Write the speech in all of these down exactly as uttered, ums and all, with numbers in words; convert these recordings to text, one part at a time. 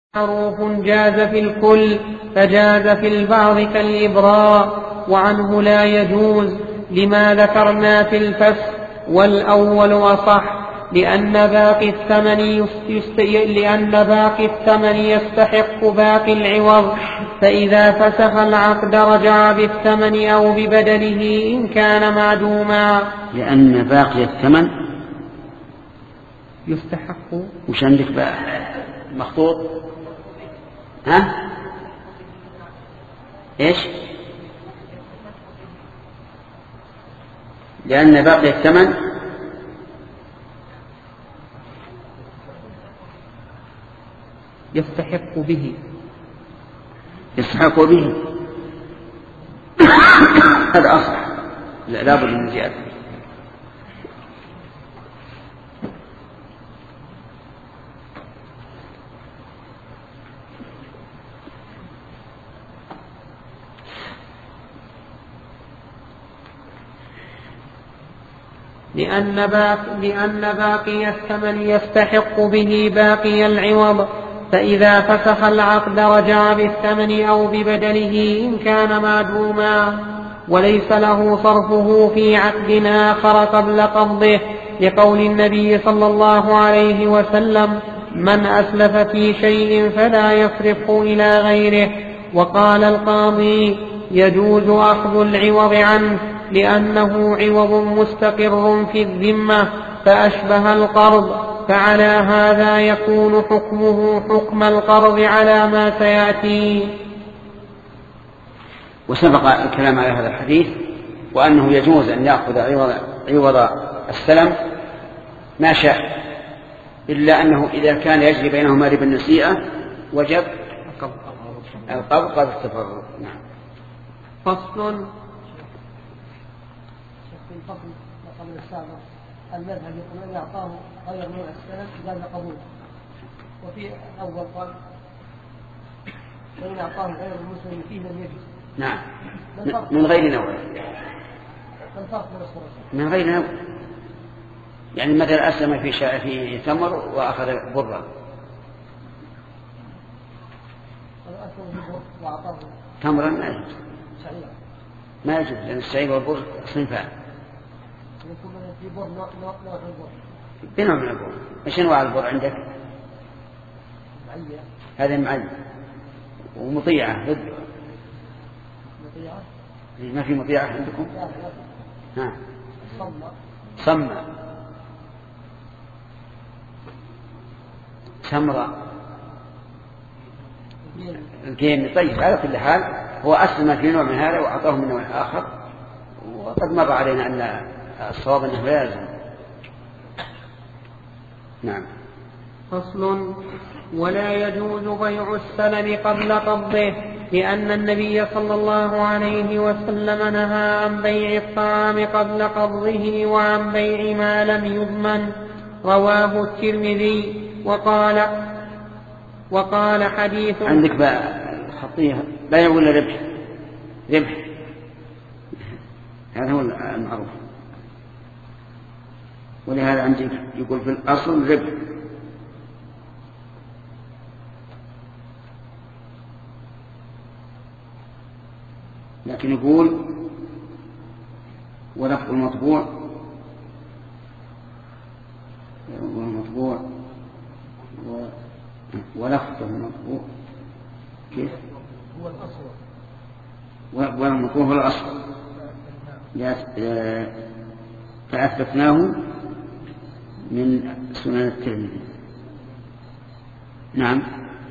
معروف جاز في الكل فجاز في البعض كالإبراء، وعنه لا يجوز لما ذكرنا في الفسخ، والأول أصح لأن باقي الثمن يست... لأن باقي الثمن يستحق باقي العوض، فإذا فسخ العقد رجع بالثمن أو ببدله إن كان معدوما. لأن باقي الثمن يستحق. وش عندك بقى مخطوط؟ ها ايش؟ لأن باقي الثمن يستحق به يستحق به هذا أصح، لا لابد من زيادة. لأن باقي, لأن باقي الثمن يستحق به باقي العوض، فإذا فسخ العقد رجع بالثمن أو ببدله إن كان معدوما، وليس له صرفه في عقد آخر قبل قبضه، لقول النبي صلى الله عليه وسلم: من أسلف في شيء فلا يصرفه إلى غيره. وقال القاضي: يجوز أخذ العوض عنه لأنه عوض مستقر في الذمة فأشبه القرض، فعلى هذا يكون حكمه حكم القرض على ما سيأتي. وسبق الكلام على هذا الحديث، وأنه يجوز أن يأخذ عوض, عوض السلم ما شاء، إلا أنه إذا كان يجري بينهما ربا النسيئة وجب القبض قبل التفرق. نعم. فصل. قبل السابق المذهب يقول أن يعطاه غير نوع السلم جاز قبول، وفي أول قال وإن أعطاه غير المسلم فيه لم يجوز. نعم، من غير نوع. من غير نوع، يعني مثلا أسلم في شاء في ثمر وأخذ برا، تمرا ما يجوز، ما يجوز، لأن الشعير والبر صنفان. بنوع من البر. ايش انواع البر عندك؟ هذا معين ومطيعة ضده. ما في مطيعة عندكم؟ ها صمة سمرة الجيم. طيب على كل حال هو أسلم في نوع من هذا وأعطاه من نوع آخر، وقد مر علينا أن الصواب أنه لازم. نعم. فصل. ولا يجوز بيع السلم قبل قبضه، لأن النبي صلى الله عليه وسلم نهى عن بيع الطعام قبل قبضه وعن بيع ما لم يضمن. رواه الترمذي. وقال وقال حديث. عندك بقى خطية بيع ولا ربح؟ ربح، هذا هو المعروف. ولهذا عندك يقول في الأصل ربح، لكن يقول ولفظ المطبوع والمطبوع ولفظ المطبوع كيف؟ هو الأصل والمطبوع هو الأصل، فأثبتناه من سنن الترمذي. نعم.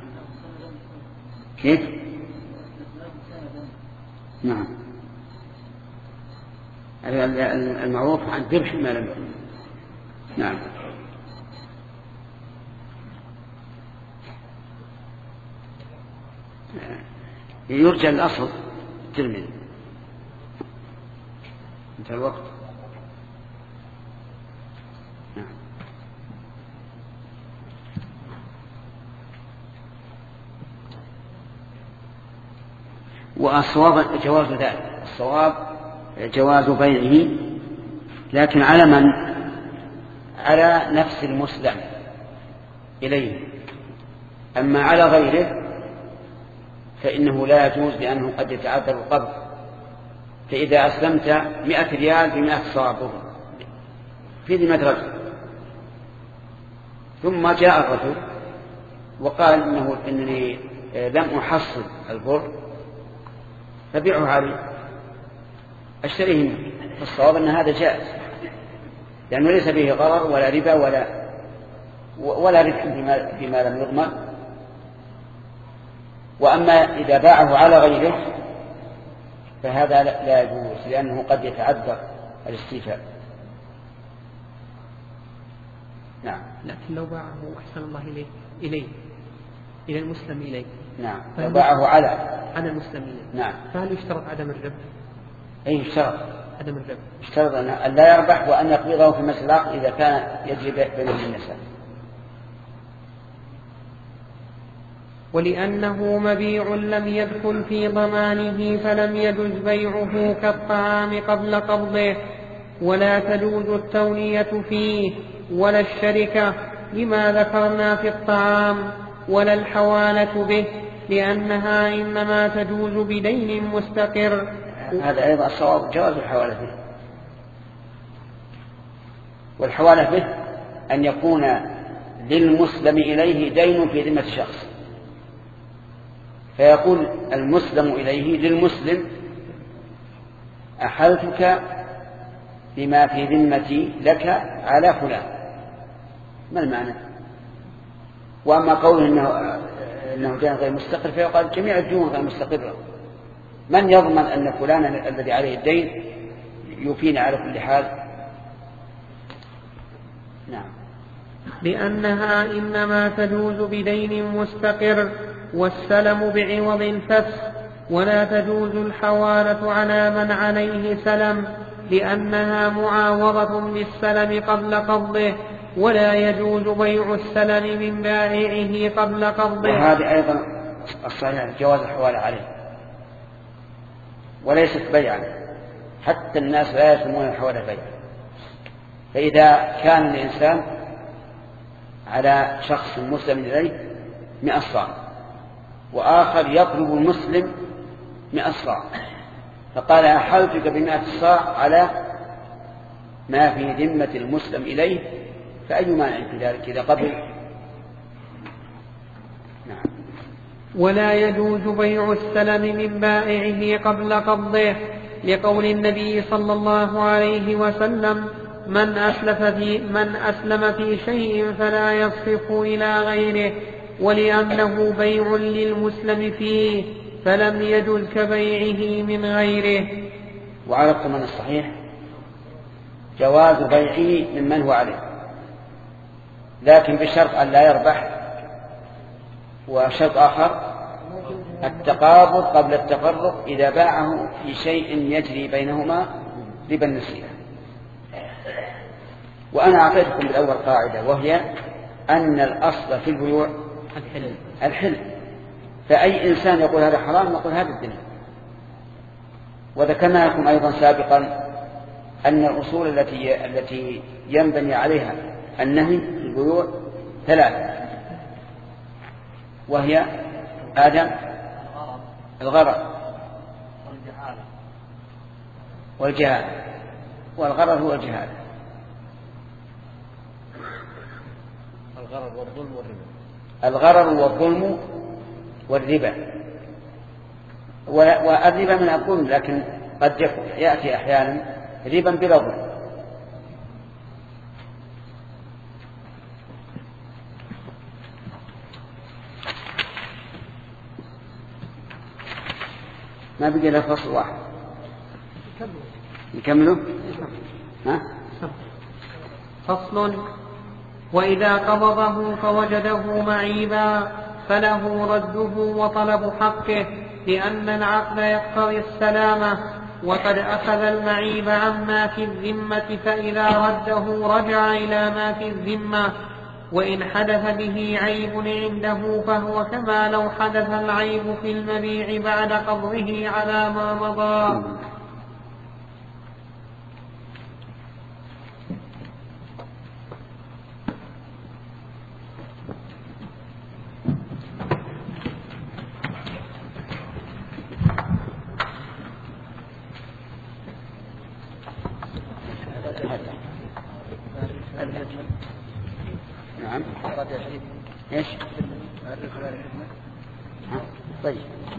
كيف؟ نعم. المعروف عن ذبح ما لم يكن. نعم. يرجى الأصل الترمذي. انتهى الوقت. نعم. والصواب جواز ذلك، الصواب جواز بيعه، لكن على من؟ على نفس المسلم إليه، أما على غيره فإنه لا يجوز لأنه قد يتعذر القبض. فإذا أسلمت مئة ريال بمئة صاع بر في ذمة رجل، ثم جاء الرجل وقال إنه إنني لم أحصل البر فبيعه علي أشتريه منه، فالصواب أن هذا جائز لأنه ليس فيه غرر ولا ربا ولا ولا ربح فيما, فيما لم يضمن. وأما إذا باعه على غيره فهذا لا يجوز لأنه قد يتعذر الاستيفاء. نعم. لكن لو باعه أحسن الله إليه إليه إلى المسلم إليه. نعم. لو باعه على على المسلم إليه. نعم. فهل يشترط عدم الربح؟ أي يشترط عدم الربح. يشترط أن لا يربح وأن يقبضه في مثل العقد إذا كان يجري بين النساء. ولأنه مبيع لم يدخل في ضمانه فلم يجز بيعه كالطعام قبل قبضه، ولا تجوز التولية فيه ولا الشركة لما ذكرنا في الطعام، ولا الحوالة به لأنها إنما تجوز بدين مستقر. هذا أيضا الصواب جواز الحوالة به. والحوالة به أن يكون للمسلم إليه دين في ذمة شخص، فيقول المسلم إليه للمسلم أحلتك بما في ذمتي لك على فلان. ما المعنى؟ وأما قوله إنه, إنه دين غير مستقر فيقال جميع الديون غير مستقرة. من يضمن أن فلان الذي عليه الدين يوفينا على كل حال؟ نعم. لأنها إنما تجوز بدين مستقر والسلم بعوض فسخ، ولا تجوز الحوالة على من عليه سلم لأنها معاوضة بالسلم قبل قبضه، ولا يجوز بيع السلم من بائعه قبل قبضه. وهذه أيضا الصحيح جواز الحوالة عليه، وليست بيعا، حتى الناس لا يسمون الحوالة بيعا. فإذا كان الإنسان على شخص مسلم إليه مئة صاع وآخر يطلب المسلم مئة صاع، فقال أحلتك بمئة صاع على ما في ذمة المسلم إليه، فأي مانع في ذلك إذا قبل؟ نعم. ولا يجوز بيع السلم من بائعه قبل قبضه، لقول النبي صلى الله عليه وسلم: من أسلف في من أسلم في شيء فلا يصرف إلى غيره، ولأنه بيع للمسلم فيه فلم يجز كبيعه من غيره. وعلى الضمان الصحيح جواز بيعه ممن هو عليه، لكن بشرط أن لا يربح. وشرط آخر التقابض قبل التفرق إذا باعه في شيء يجري بينهما ربا النسيئة. وأنا أعطيتكم بالأول قاعدة، وهي أن الأصل في البيوع الحل. الحل، فأي إنسان يقول هذا حرام نقول هذا الدين. وذكرنا لكم أيضا سابقا أن الأصول التي التي ينبني عليها النهي في البيوع ثلاثة، وهي آدم الغرر والجهالة. والغرر هو الجهالة. الغرر والظلم والربا. الغرر والظلم والربا. والربا من الظلم، لكن قد يأتي أحيانا ربا بلا ظلم. ما بقي إلا فصل واحد نكمله. ها؟ فصل: وإذا قبضه فوجده معيبا فله رده وطلب حقه، لأن العقد يقتضي السلامة، وقد أخذ المعيب عما في الذمة، فإذا رده رجع إلى ما في الذمة. وإن حدث به عيب عنده فهو كما لو حدث العيب في المبيع بعد قبضه على ما مضى. طيب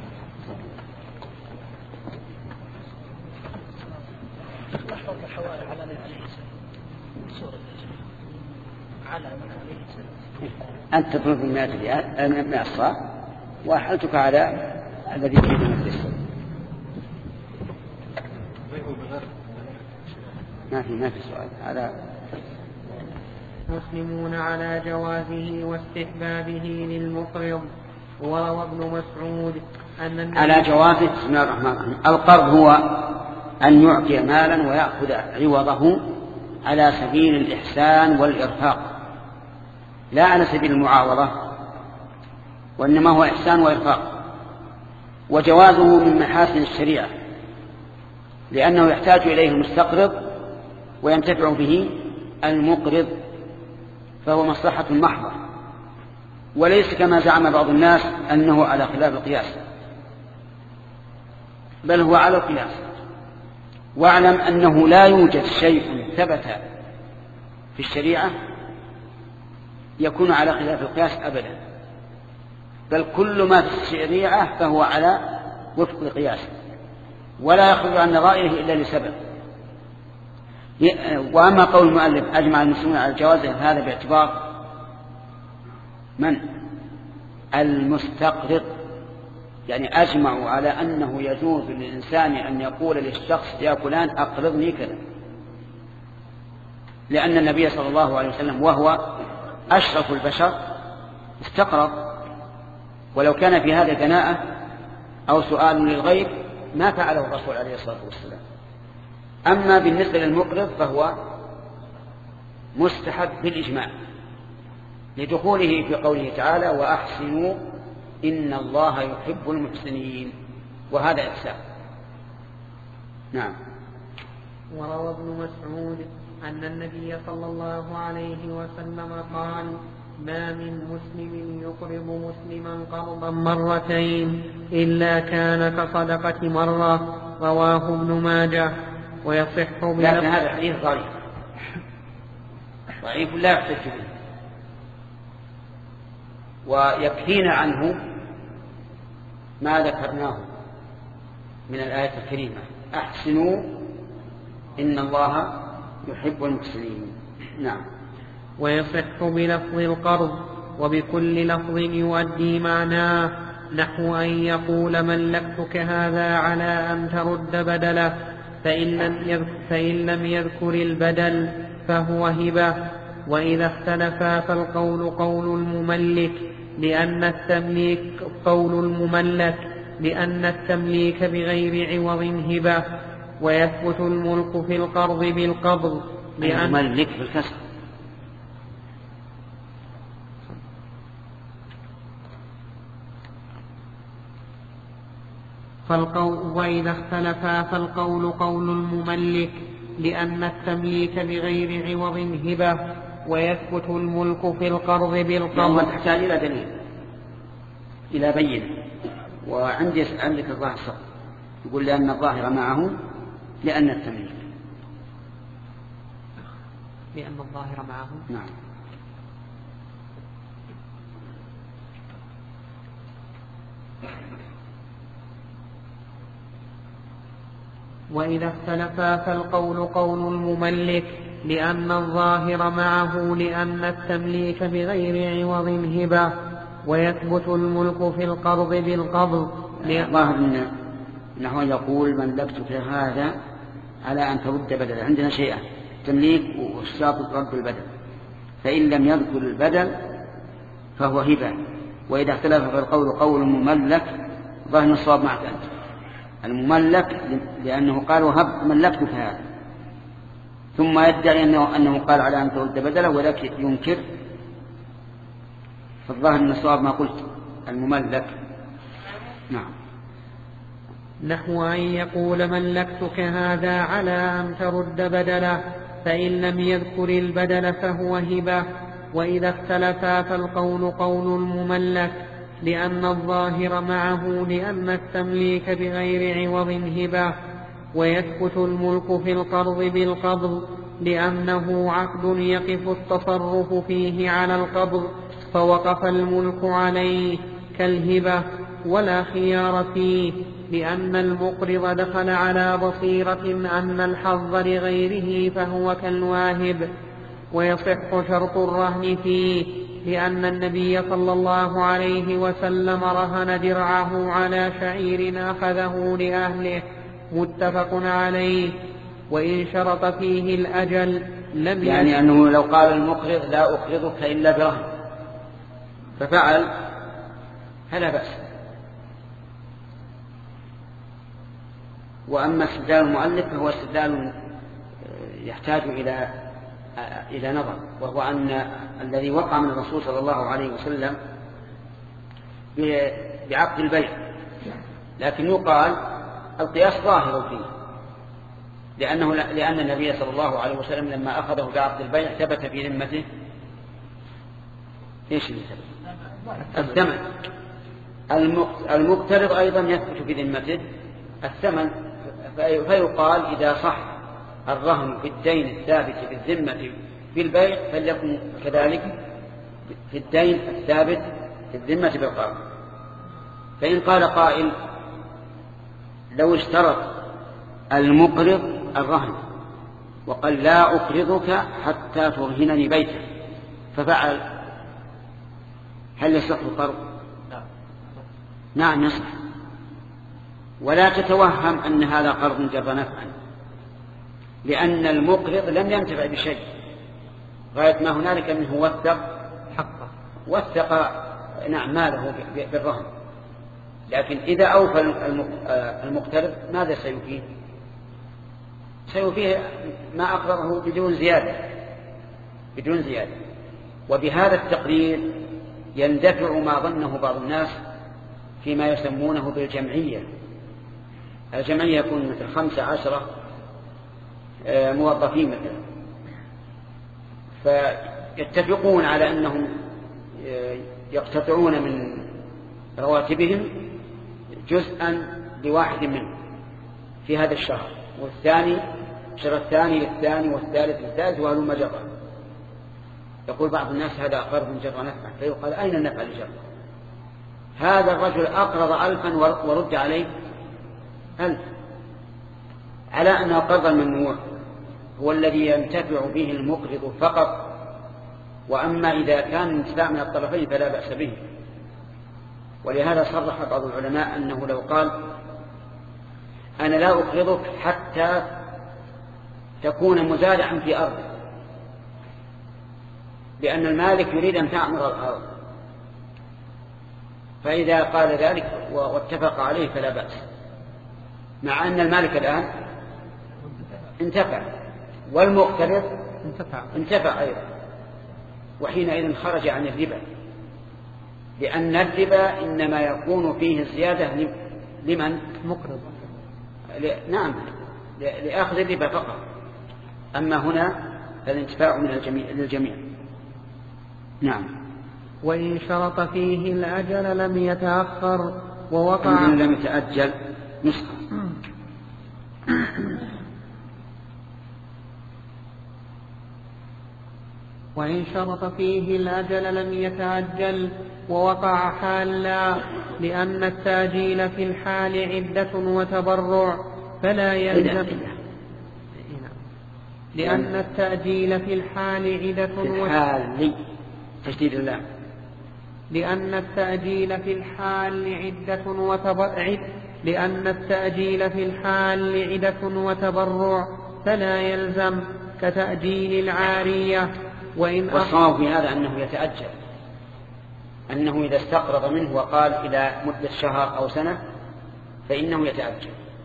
أنت تطلب المئة ريال مئة صاع وأحلتك على الذي في المجلس. ما في ما في سؤال. على مسلمون على جوازه واستحبابه للمقرض. وروى ابن مسعود أن على جوازه. بسم الله الرحمن الرحيم. القرض هو أن يعطي مالا ويأخذ عوضه على سبيل الإحسان والإرفاق لا على سبيل المعاوضة، وإنما هو إحسان وإرفاق. وجوازه من محاسن الشريعة لأنه يحتاج إليه المستقرض وينتفع به المقرض، فهو مصلحة محضة، وليس كما زعم بعض الناس أنه على خلاف القياس، بل هو على القياس. واعلم أنه لا يوجد شيء ثبت في الشريعة يكون على خلاف القياس أبدا، بل كل ما في الشريعة فهو على وفق القياس، ولا يخرج عن رأيه إلا لسبب. وأما قول المؤلف أجمع المسلمون على جوازه، هذا باعتبار من؟ المستقرض، يعني أجمعوا على أنه يجوز للإنسان أن يقول للشخص يا فلان أقرضني كذا، لأن النبي صلى الله عليه وسلم وهو أشرف البشر استقرض، ولو كان في هذا دناءة أو سؤال للغير ما فعله الرسول عليه الصلاة والسلام. أما بالنسبة للمقرض فهو مستحب بالإجماع لدخوله في قوله تعالى وأحسنوا إن الله يحب المحسنين، وهذا إحسان. نعم. وروى ابن مسعود أن النبي صلى الله عليه وسلم قال ما من مسلم يقرض مسلما قرضا مرتين إلا كان كصدقة مرة. رواه ابن ماجه. ويصح لكن هذا الحديث ضعيف ضعيف لا يحتج به، ويكفينا عنه ما ذكرناه من الآية الكريمة أحسنوا إن الله يحب المحسنين. نعم. ويصح بلفظ القرض وبكل لفظ يؤدي معناه، نحو أن يقول ملكتك هذا على أن ترد بدله، فإن لم يذكر, فإن لم يذكر البدل فهو هبة. وإذا اختلفا فالقول قول المملك لأن التمليك قول المملك لأن التمليك بغير عوض هبة. ويثبت الملك في القرض بالقبض لأن المملك في الكسر. فالقول وإذا اختلفا فالقول قول المملك لأن التمليك بغير عوض هبة. ويثبت الملك في القرض بالقبض. يعني تحتاج إلى دليل إلى بينة. وعندي عندك الظاهر صح يقول لأن الظاهر معه لأن التمليك لأن الظاهر معه. نعم. وإذا اختلفا فالقول قول المملك لأن الظاهر معه لأن التمليك بغير عوض هبة. ويثبت الملك في القرض بالقبض. الظاهر أنه يقول ملكتك هذا على أن ترد بدلا. عندنا شيئا تمليك والشرط رد البدل، فإن لم يذكر البدل فهو هبة. وإذا اختلف فالقول قول المملك، ظاهر الصواب معك أنت المملك لأنه قال وهب ملكتك هذا، ثم يدعي أنه, أنه قال على أن ترد بدله ولكن ينكر. فالظاهر من الصواب ما قلت المملك. نعم. نحو أن يقول ملكتك هذا على أن ترد بدله، فإن لم يذكر البدل فهو هبة. وإذا اختلفا فالقول قول المملك لأن الظاهر معه لأن التمليك بغير عوض هبة. ويثبت الملك في القرض بالقبض لأنه عقد يقف التصرف فيه على القبض فوقف الملك عليه، كالهبة ولا خيار فيه، لأن المقرض دخل على بصيرة أن الحظ لغيره فهو كالواهب. ويصح شرط الرهن فيه، لأن النبي صلى الله عليه وسلم رهن درعه على شعير أخذه لأهله، متفق عليه. وإن شرط فيه الأجل لم يعني أنه لو قال المقرض لا أقرضك إلا برهن ففعل فلا بأس. وأما استدلال المؤلف فهو استدلال يحتاج إلى إلى نظر، وهو أن الذي وقع من الرسول صلى الله عليه وسلم بعقد البيع، لكن يقال القياس ظاهر فيه، لأنه لأن النبي صلى الله عليه وسلم لما أخذه بعقد البيع ثبت في ذمته إيش اللي ثبت؟ الثمن. المقترض أيضا يثبت في ذمته الثمن، فيقال إذا صح الرهن في الدين الثابت في الذمة في البيع فليكن كذلك في الدين الثابت في الذمة بالقرض. فإن قال قائل لو اشترط المقرض الرهن وقال لا أقرضك حتى ترهنني بيتك ففعل، هل يصح القرض؟ نعم يصح. ولا تتوهم أن هذا قرض جر نفعا، لأن المقرض لم ينتفع بشيء، غاية ما هنالك منه وثق حقه وثق نعم ماله بالرهن. لكن إذا أوفى المقترض ماذا سيفيه؟ سيفيه ما أقرضه بدون زيادة بدون زيادة. وبهذا التقرير يندفع ما ظنه بعض الناس فيما يسمونه بالجمعية. الجمعية يكون مثل خمسة عشرة موظفين مثلا، فيتفقون على أنهم يقتطعون من رواتبهم جزءا لواحد منهم في هذا الشهر، والثاني الشهر الثاني للثاني والثالث للثالث وهلم جرا. يقول بعض الناس هذا قرض جر نفعا، فيقال أين النفع لجر؟ هذا الرجل أقرض ألفا ورد عليه ألف، على أن قرض الممنوع هو الذي ينتفع به المقرض فقط، وأما إذا كان الانتفاع من الطرفين فلا بأس به. ولهذا صرح بعض العلماء أنه لو قال أنا لا أقرضك حتى تكون مزارعا في أرض، لأن المالك يريد أن تعمر الأرض، فإذا قال ذلك واتفق عليه فلا بأس، مع أن المالك الآن انتفع والمقترض انتفع, انتفع أيضا، وحينئذ خرج عن الربا، لأن الربا إنما يكون فيه الزيادة لمن؟ مقرض. نعم لأخذ الربا فقط، أما هنا فالانتفاع من الجميع للجميع. نعم. وإن شرط فيه الأجل لم يتأخر ووقع لم يتأجل نسخة. وإن شرط فيه الأجل لم يتأجل ووقع حالا، لأن التأجيل في الحال عدة وتبرع فلا يلزم، لأن التأجيل في الحال عدة وتبرع تشديد اللام، لأن التأجيل في الحال عدة وتبرع لأن التأجيل في الحال عدة وتبرع فلا يلزم كتأجيل العارية. وإن والصواب في هذا أنه يتأجل، أنه إذا استقرض منه وقال إلى مدة شهر أو سنة فإنه يتأجل،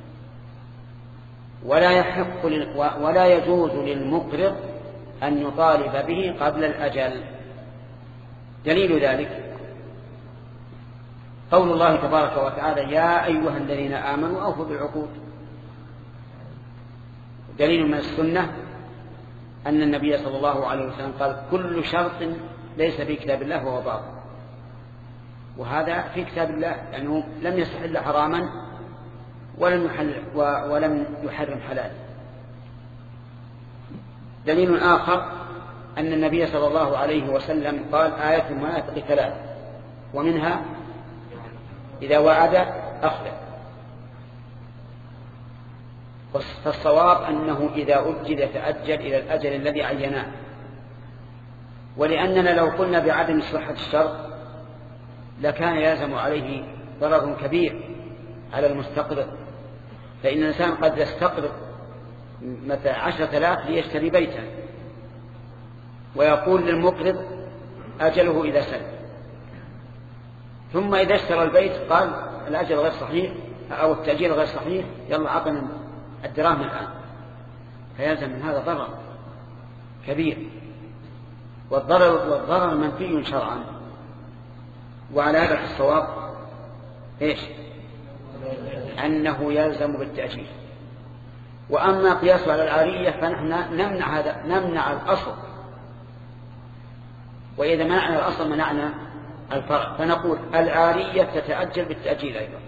ولا يحق ولا يجوز للمقرض أن يطالب به قبل الأجل. دليل ذلك قول الله تبارك وتعالى يا أيها الذين آمنوا أوفوا بالعقود. دليل من السنة أن النبي صلى الله عليه وسلم قال كل شرط ليس في كتاب الله وهو باطل، وهذا في كتاب الله لأنه لم يستحل حراما ولم يحل ولم يحرم حلال. دليل آخر أن النبي صلى الله عليه وسلم قال آية المنافق ثلاث، ومنها إذا وعد أخلف. فالصواب أنه إذا أجل تأجل إلى الأجل الذي عيناه. ولأننا لو قلنا بعدم صحة الشرط لكان يلزم عليه ضرر كبير على المستقرض، فإن الإنسان قد يستقرض مثلا عشرة آلاف ليشتري بيتا، ويقول للمقرض أجله إذا سلم، ثم إذا اشترى البيت قال الأجل غير صحيح أو التأجيل غير صحيح، يلا عطنا الدراهم الآن، فيلزم من هذا ضرر كبير، والضرر والضرر منفي شرعا. وعلى هذا الصواب إيش؟ أنه يلزم بالتأجيل. وأما قياسه على العارية فنحن نمنع هذا، نمنع الأصل، وإذا منعنا الأصل منعنا الفرع، فنقول العارية تتأجل بالتأجيل أيضا.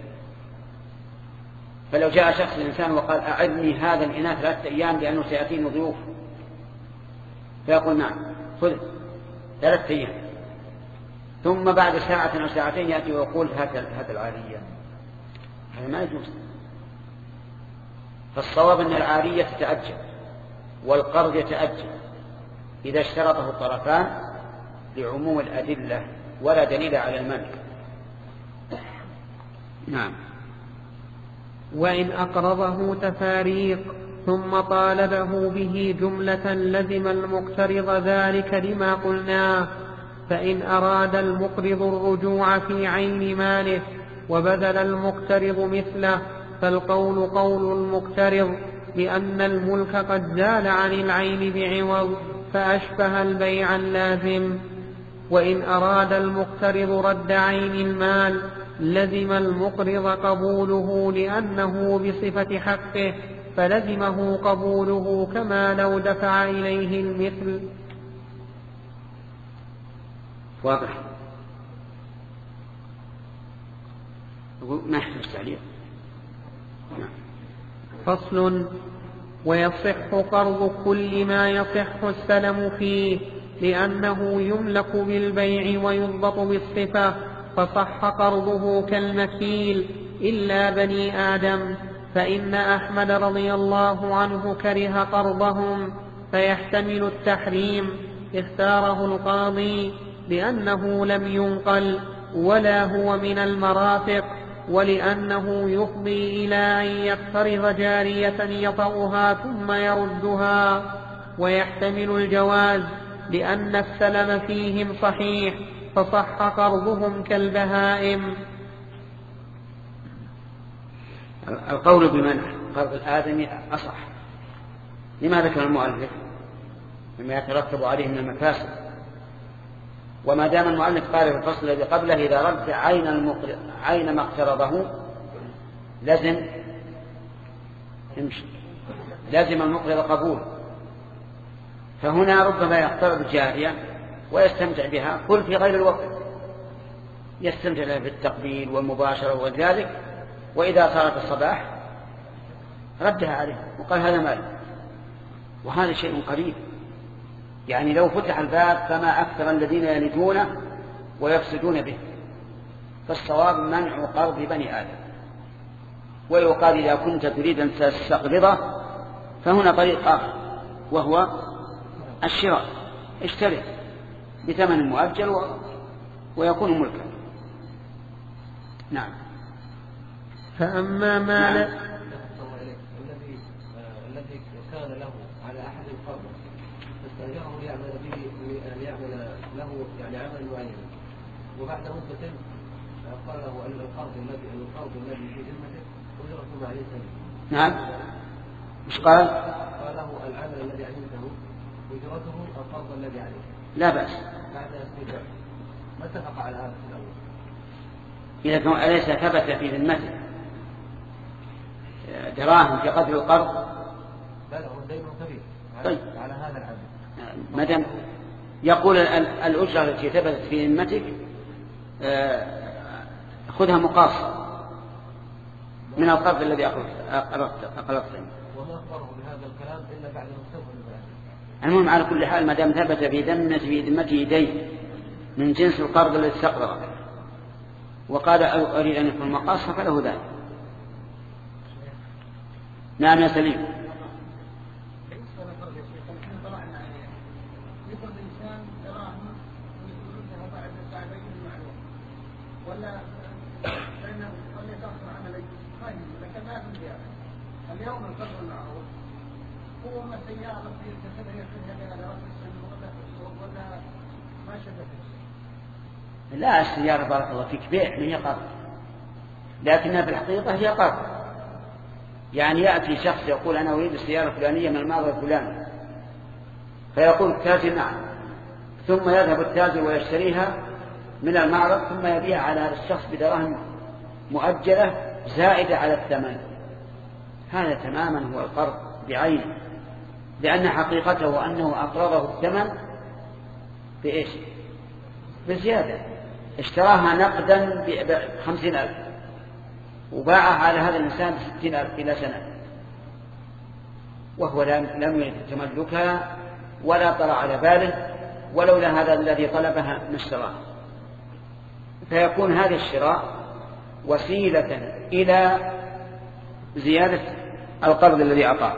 فلو جاء شخص الإنسان وقال أعدني هذا الإناء ثلاثة أيام لأنه سيأتيني ضيوف، فيقول نعم خذ ثلاثة أيام، ثم بعد ساعة أو ساعتين يأتي ويقول هذا العارية، هذا ما يجوز. فالصواب أن العارية تتأجل والقرض يتأجل إذا اشترطه الطرفان لعموم الأدلة ولا دليل على المنع. نعم. وإن أقرضه تفاريق ثم طالبه به جملة لزم المقترض ذلك لما قلناه. فإن أراد المقرض الرجوع في عين ماله وبذل المقترض مثله فالقول قول المقترض، لأن الملك قد زال عن العين بعوض فأشبه البيع اللازم. وإن أراد المقترض رد عين المال لزم المقرض قبوله لأنه بصفة حقه، فلزمه قبوله كما لو دفع إليه المثل. واضح؟ ما يحتاج تعليق. فصل. ويصح قرض كل ما يصح السلم فيه لأنه يملك بالبيع ويضبط بالصفة، فصح قرضه كالمكيل إلا بني آدم، فإن أحمد رضي الله عنه كره قرضهم فيحتمل التحريم، اختاره القاضي لأنه لم ينقل ولا هو من المرافق، ولأنه يفضي إلى أن يقترض جارية يطأها ثم يردها. ويحتمل الجواز لأن السلم فيهم صحيح فصح قرضهم كالبهائم. القول بمنع قرض الآدمي أصح. لما ذكر المؤلف؟ مما يترتب عليه من المفاسد. وما دام المؤلف قال في الفصل الذي قبله إذا رد عين المقرض عين ما اقترضه لازم يمشي، لازم المقرض قبول. فهنا ربما يقترض الجارية ويستمتع بها كل في غير الوقت، يستمتع بها بالتقبيل والمباشرة وذلك، وإذا صارت الصباح ردها عليه وقال هذا مال. وهذا شيء قريب، يعني لو فتح الباب فما أكثر الذين يلجونه ويفسدون به. فالصواب منع قرض بني آدم. ويقال إذا كنت تريد أن تستقرضه فهنا طريق آخر وهو الشراء، اشتري بثمن مؤجل و... ويكون ملكا. نعم. فأما ما نعم. الذي الذي كان له على أحد القرض فاستأجره ليعمل به ليعمل له يعني عمل معين، وبعد مدة قال له أن القرض الذي القرض الذي في ذمته أجرته عليه سنة. نعم. مش قال؟ قال له العمل الذي عملته أجرته القرض الذي عليه. لا بأس. بعد استيجاب. ما اتفق على هذا في الأول؟ إذا كان أليس ثبت في ذمته دراهم في قدر القرض؟ لا لا هو دين كبير طيب. على هذا العمل. ما دام يقول الأجرة التي ثبتت في ذمتك خذها مقاصة من القرض الذي أقرضته. وما أخبره بهذا الكلام إلا بعد مستوى البلاد. المهم على كل حال ما دام ثبت في ذمته في ذمته دين من جنس القرض الذي استقرضه وقال أريد أن يكون مقاصة فله ذلك. نعم يا سليم. ولا فإنه قد يتأخر عملي فاهم لكن ما في زيادة. اليوم القدر المعروف هو ما السيارة التي تسبب يحتاج إلى رأس السن ولا ولا ما شبه. لا السيارة بارك الله فيك بيع من هي قرض، لكنها في الحقيقة هي قرض. يعني يأتي شخص يقول أنا أريد السيارة الفلانية من الماضي الفلاني، فيقول التاجر نعم، ثم يذهب التاجر ويشتريها من المعرض ثم يبيع على هذا الشخص بدراهم مؤجلة زائدة على الثمن. هذا تماما هو القرض بعينه، لأن حقيقته أنه أقرضه الثمن بإيش؟ بزيادة. اشتراها نقدا بخمسين ألف وباعها على هذا الإنسان بستين ألف إلى سنة، وهو لم يرد تملكها ولا طلع على باله، ولولا هذا الذي طلبها ما اشتراها. فيكون هذا الشراء وسيلة إلى زيادة القرض الذي أعطاه.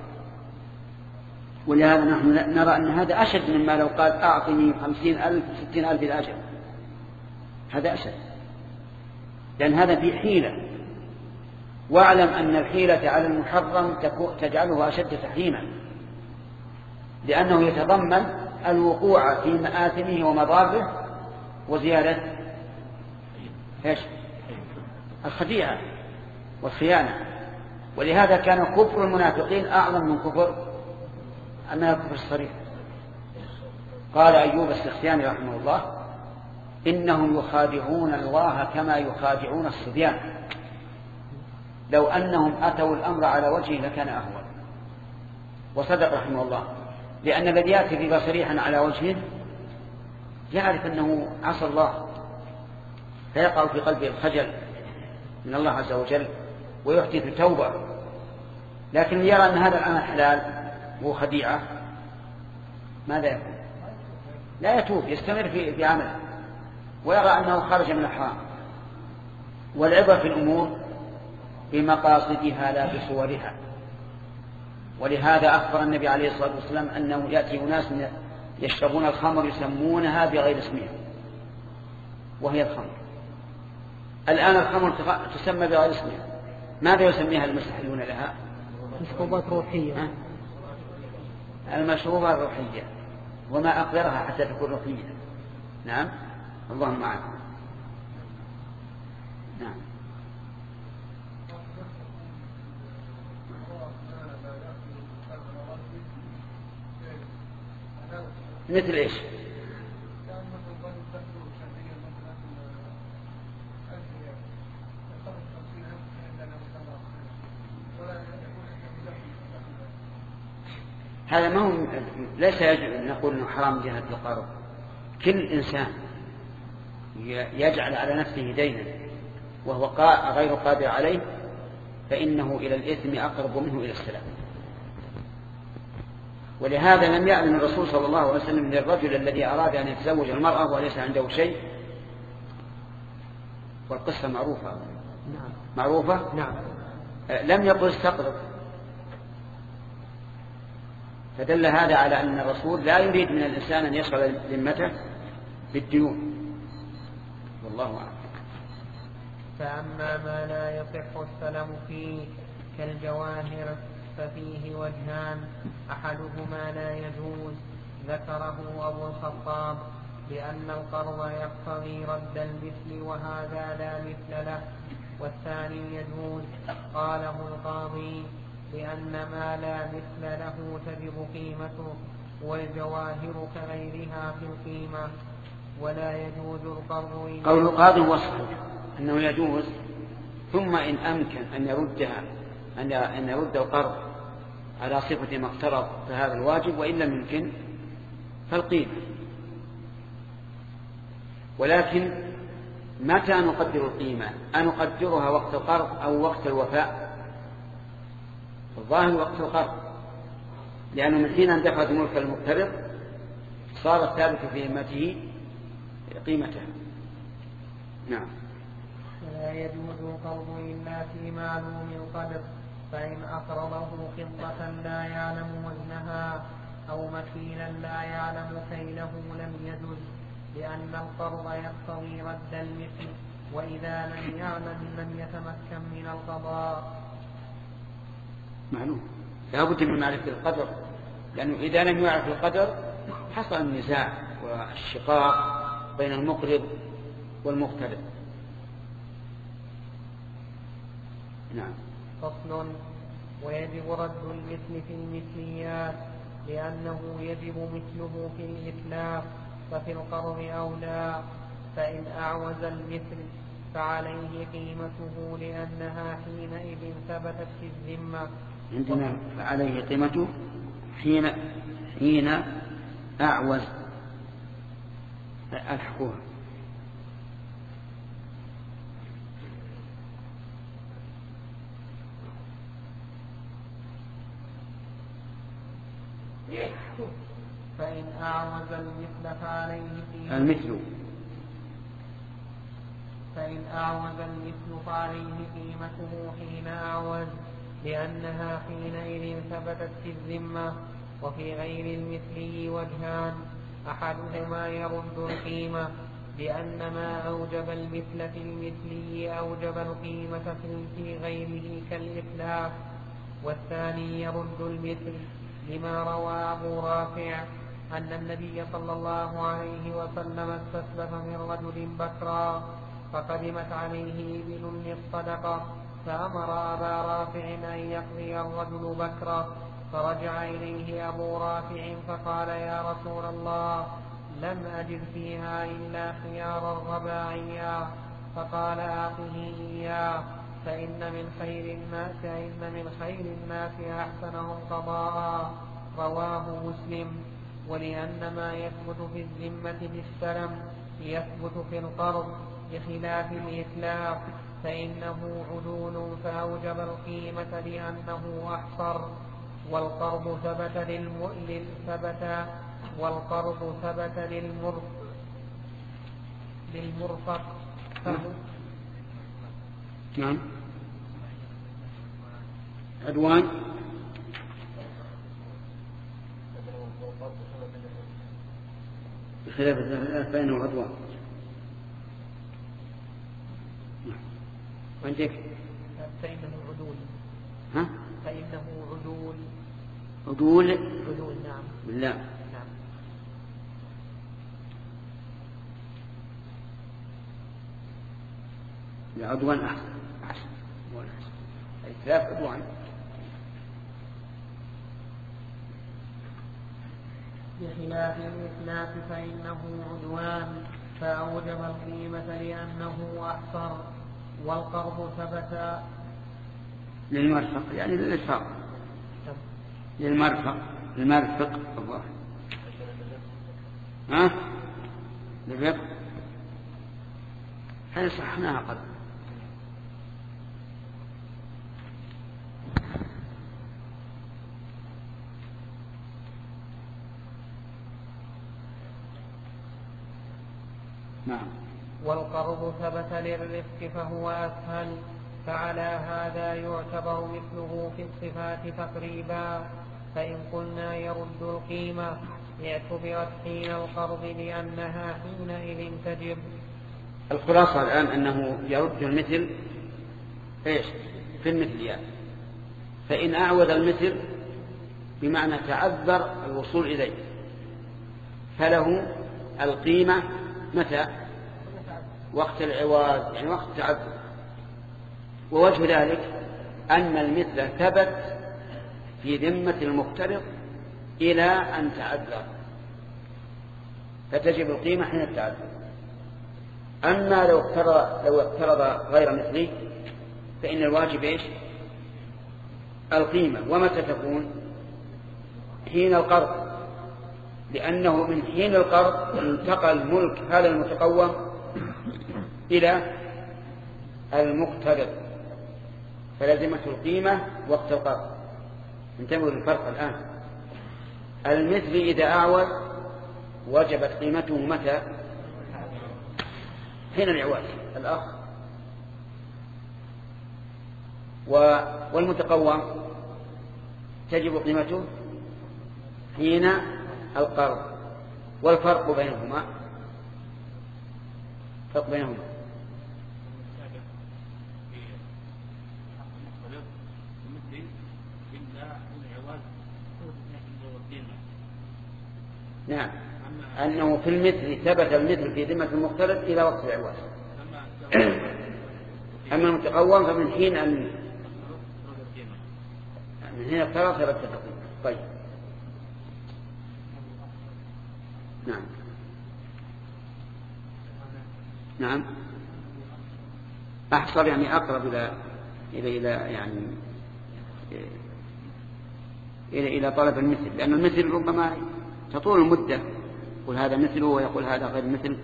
ولهذا نحن نرى أن هذا أشد مما لو قال أعطني خمسين ألف ستين ألف الأجر، هذا أشد، لأن هذا في حيلة. واعلم أن الحيلة على المحرم تجعله أشد تحريما، لأنه يتضمن الوقوع في مآثمه ومضاره وزيادة إيش؟ الخديعة والخيانة. ولهذا كان كفر المنافقين أعظم من كفر من الكفر الصريح. قال أيوب السختياني رحمه الله إنهم يخادعون الله كما يخادعون الصبيان، لو أنهم أتوا الأمر على وجهه لكان أهون. وصدق رحمه الله، لأن الذي يأتي بما صريحا على وجهه يعرف أنه عصى الله، فيقع في قلبه الخجل من الله عز وجل ويحدث توبة. لكن يرى أن هذا العمل حلال وهو خديعة، ماذا يكون؟ لا يتوب، يستمر في في عمله ويرى أنه خرج من الحرام. والعبرة في الأمور بمقاصدها لا بصورها. ولهذا أخبر النبي عليه الصلاة والسلام أنه يأتي أناس يشربون الخمر يسمونها بغير اسمها وهي الخمر. الآن الخمر تسمى بغير اسمها، ماذا يسميها المستحلون لها؟ مشروبات روحية. المشروبات الروحية، وما أقدرها حتى تكون روحية. نعم، اللهم معنا. نعم. مثل إيش؟ هذا ما هو ليس يجب أن نقول أنه حرام جهة القرض. كل إنسان يجعل على نفسه دينا وهو غير قادر عليه فإنه إلى الإثم أقرب منه إلى السلام. ولهذا لم يأذن الرسول صلى الله عليه وسلم للرجل الذي أراد أن يتزوج المرأة وليس عنده شيء، والقصة معروفة. نعم. معروفة؟ نعم. لم يقل استقرض، فدل هذا على أن الرسول لا يريد من الإنسان أن يشغل ذمته بالديون، والله أعلم. فأما ما لا يصح السلم فيه كالجواهر ففيه وجهان، أحدهما لا يجوز ذكره أبو الخطاب لأن القرض يقتضي رد المثل وهذا لا مثل له، والثاني يجوز قاله القاضي لأن ما لا مثل له تجب قيمته والجواهر كغيرها في القيمة، ولا يجوز القرض. قول القاضي وصف أنه يجوز، ثم إن أمكن أن يردها أن يرد القرض على صفة ما اقترض فهذا الواجب، وإن لم يمكن فالقيمة. ولكن متى نقدر القيمة؟ أنقدرها وقت القرض أو وقت الوفاء؟ الظاهر وقت القرض، لأنه من حين أن دفعت ملك المقترض صار الثابت في ذمته قيمته. نعم. القرض إلا في معلوم القدر، فإن أقرضه فضة لا يعلم وزنها أو مكيلا لا يعلم كيله لم يجز، لأن القرض يقتضي رد المثل، وإذا لم يعلم لم يتمكن من القضاء. معلوم، لا بد من معرفة القدر، لأنه إذا لم يعرف القدر حصل النزاع والشقاق بين المقرض والمقترض. نعم. فصل. ويجب رد المثل في المثليات، لأنه يجب مثله في الإتلاف، ففي القرض أولى. فإن أعوز المثل فعليه قيمته، لأنها حينئذ ثبتت في الذمة. عندنا فعليه قيمته حين حين أعوز الحقوق. فإن أعوز المثل فعليه قيمته المثل فإن أعوز المثل فعليه قيمته حين أعوز، لأنها حينئذ ثبتت في الذمة. وفي غير المثلي وجهان، أحدهما يرد القيمة، لأن ما أوجب المثل في المثلي أوجب القيمة في غيره كالإتلاف. والثاني يرد المثل، لما روى أبو رافع أن النبي صلى الله عليه وسلم استسلف من رجل بكرا، فقدمت عليه إبل للصدقة، فأمر أبا رافع أن يقضي الرجل بكرا، فرجع إليه أبو رافع فقال: يا رسول الله، لم أجد فيها إلا خيار الرباعية. فقال: آته إياه، فإن من خير الناس فإن من خير الناس أحسنهم قضاء. رواه مسلم. ولأن ما يثبت في الذمة بالسلم يثبت في القرض، بخلاف الإتلاف فإنه عدول فأوجب القيمة لأنه أحصر. والقرض ثبت للمؤلم ثبت والقرض ثبت للمرفق للمرفق نعم. عدوان بخلاف الثلاث فإنه عدوان. وعندك فإنه عدول. ها؟ فإنه عدول. عدول. عدول نعم. بالله. نعم. العدوان أحسن. أحسن. الإتلاف عدوان. بخلاف الإتلاف فإنه عدوان فأوجب القيمة لأنه أحصر. والقرض ثبت للمرفق يعني للإسفاق. للمرفق المرفق الله. ها؟ للرفق هل صحناها قبل؟ نعم. والقرض ثبت للرفق فهو أسهل، فعلى هذا يعتبر مثله في الصفات تقريبا. فإن قلنا يرد القيمة اعتبرت حين القرض لأنها حينئذ تجب. الخلاصة الآن أنه يرد المثل إيش في المثليات. فإن أعوذ المثل بمعنى تعذر الوصول إليه فله القيمة متى؟ وقت العواد يعني وقت التعذر. ووجه ذلك أن المثل ثبت في ذمة المقترض إلى أن تعذر فتجب القيمة حين التعذر. أما لو اقترض لو اقترض غير مثلي فإن الواجب إيش؟ القيمة. ومتى تكون؟ حين القرض، لأنه من حين القرض انتقل ملك هذا المتقوم إلى المقترض فلزمته القيمة وقت القرض. انتبهوا للفرق الآن. المثل إذا أعوذ وجبت قيمته متى؟ حين العواد. الأخ والمتقوم تجب قيمته حين القرض. والفرق بينهما فرق بينهما نعم، أنه في المثل ثبت المثل في ذمة المقترض إلى وقت العوض. أما المتقوم فمن حين أن من حين اقترض ثبت التقويم. طيب نعم نعم أحصل يعني أقرب إلى إلى إلى يعني إلى إلى طلب المثل، لأن المثل ربما تطول المدة، يقول هذا مثله ويقول هذا غير مثل.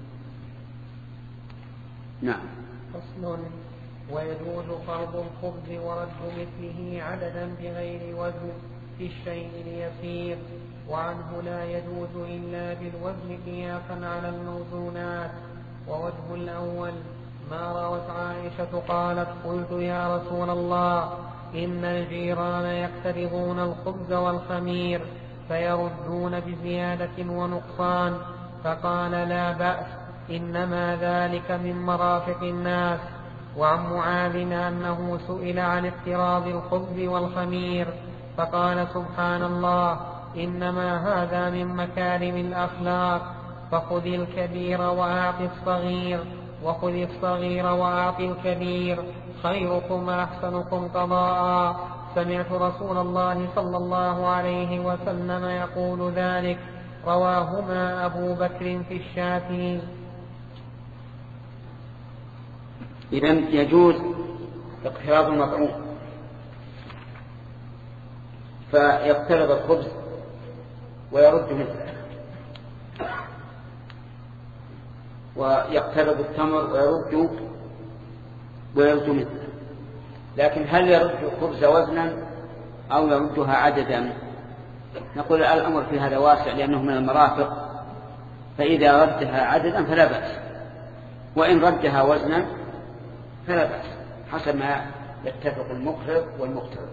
نعم. فصل. ويجوز قرض الخبز ورد مثله عددا بغير وزن في الشيء اليسير، وعنه لا يجوز إلا بالوزن قياسا على الموزونات. ووجه الأول ما روت عائشة قالت قلت يا رسول الله إن الجيران يقترضون الخبز والخمير فيردون بزيادة ونقصان، فقال لا بأس إنما ذلك من مرافق الناس. وعن معاذ أنه سئل عن اقتراض الخبز والخمير فقال سبحان الله إنما هذا من مكارم الأخلاق، فخذ الكبير وأعط الصغير، وخذ الصغير وأعط الكبير، خيركم أحسنكم قضاء. سمعت رسول الله صلى الله عليه وسلم يقول ذلك. رواهما أبو بكر في الشافعي. إذن يجوز اقتراض المطعوم، فيقترض الخبز ويرد مثله، ويقترض التمر ويرد ويرد مثله. لكن هل يرد الخبز وزنا أو يردها عددا؟ نقول الأمر في هذا واسع لأنه من المرافق، فإذا ردها عددا فلا بأس، وإن ردها وزنا فلا بأس، حسب ما يتفق المقرض والمقترض.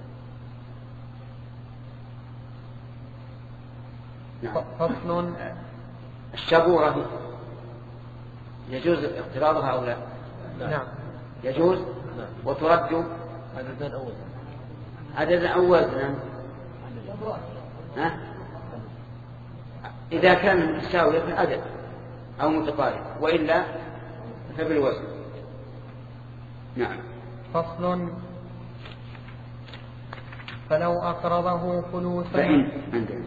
نعم. فصل. الشبورة يجوز اقتراضها أو لا؟ نعم يجوز. وترد عددا أو وزنا عددا أو وزنا إذا كان متساويا في العدد أو متقارب، وإلا فبالوزن. نعم. فصل. فلو أقرضه فلوسا فإن عندنا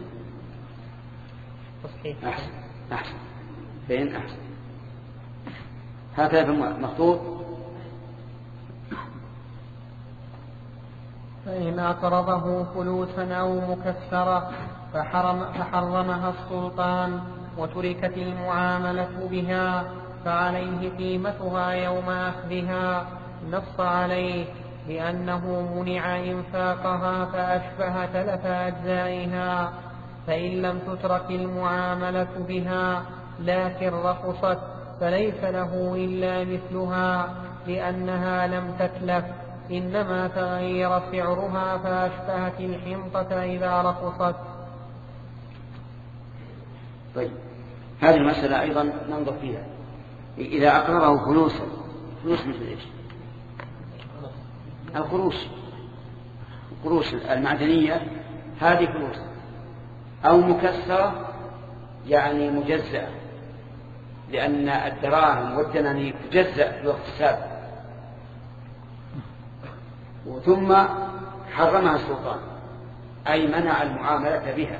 تصحيح أحسن أحسن فإن أحسن هكذا في المخطوط. فإن أقرضه فلوسا أو مكسرة فحرم فحرمها السلطان وتركت المعاملة بها فعليه قيمتها يوم أخذها. نص عليه لأنه منع إنفاقها فأشبه تلف أجزائها. فإن لم تترك المعاملة بها لكن رخصت فليس له إلا مثلها، لأنها لم تتلف، إنما تغير سعرها فأشبهت الحنطة إذا رخصت. طيب هذه المسألة أيضا ننظر فيها. إذا أقرضه فلوسا، فلوس مثل إيش؟ القروش، القروش المعدنية هذه فلوس، أو مكسرة يعني مجزأة، لأن الدراهم والدنانير تجزأ في الوقت السابق، ثم حرمها السلطان أي منع المعاملة بها،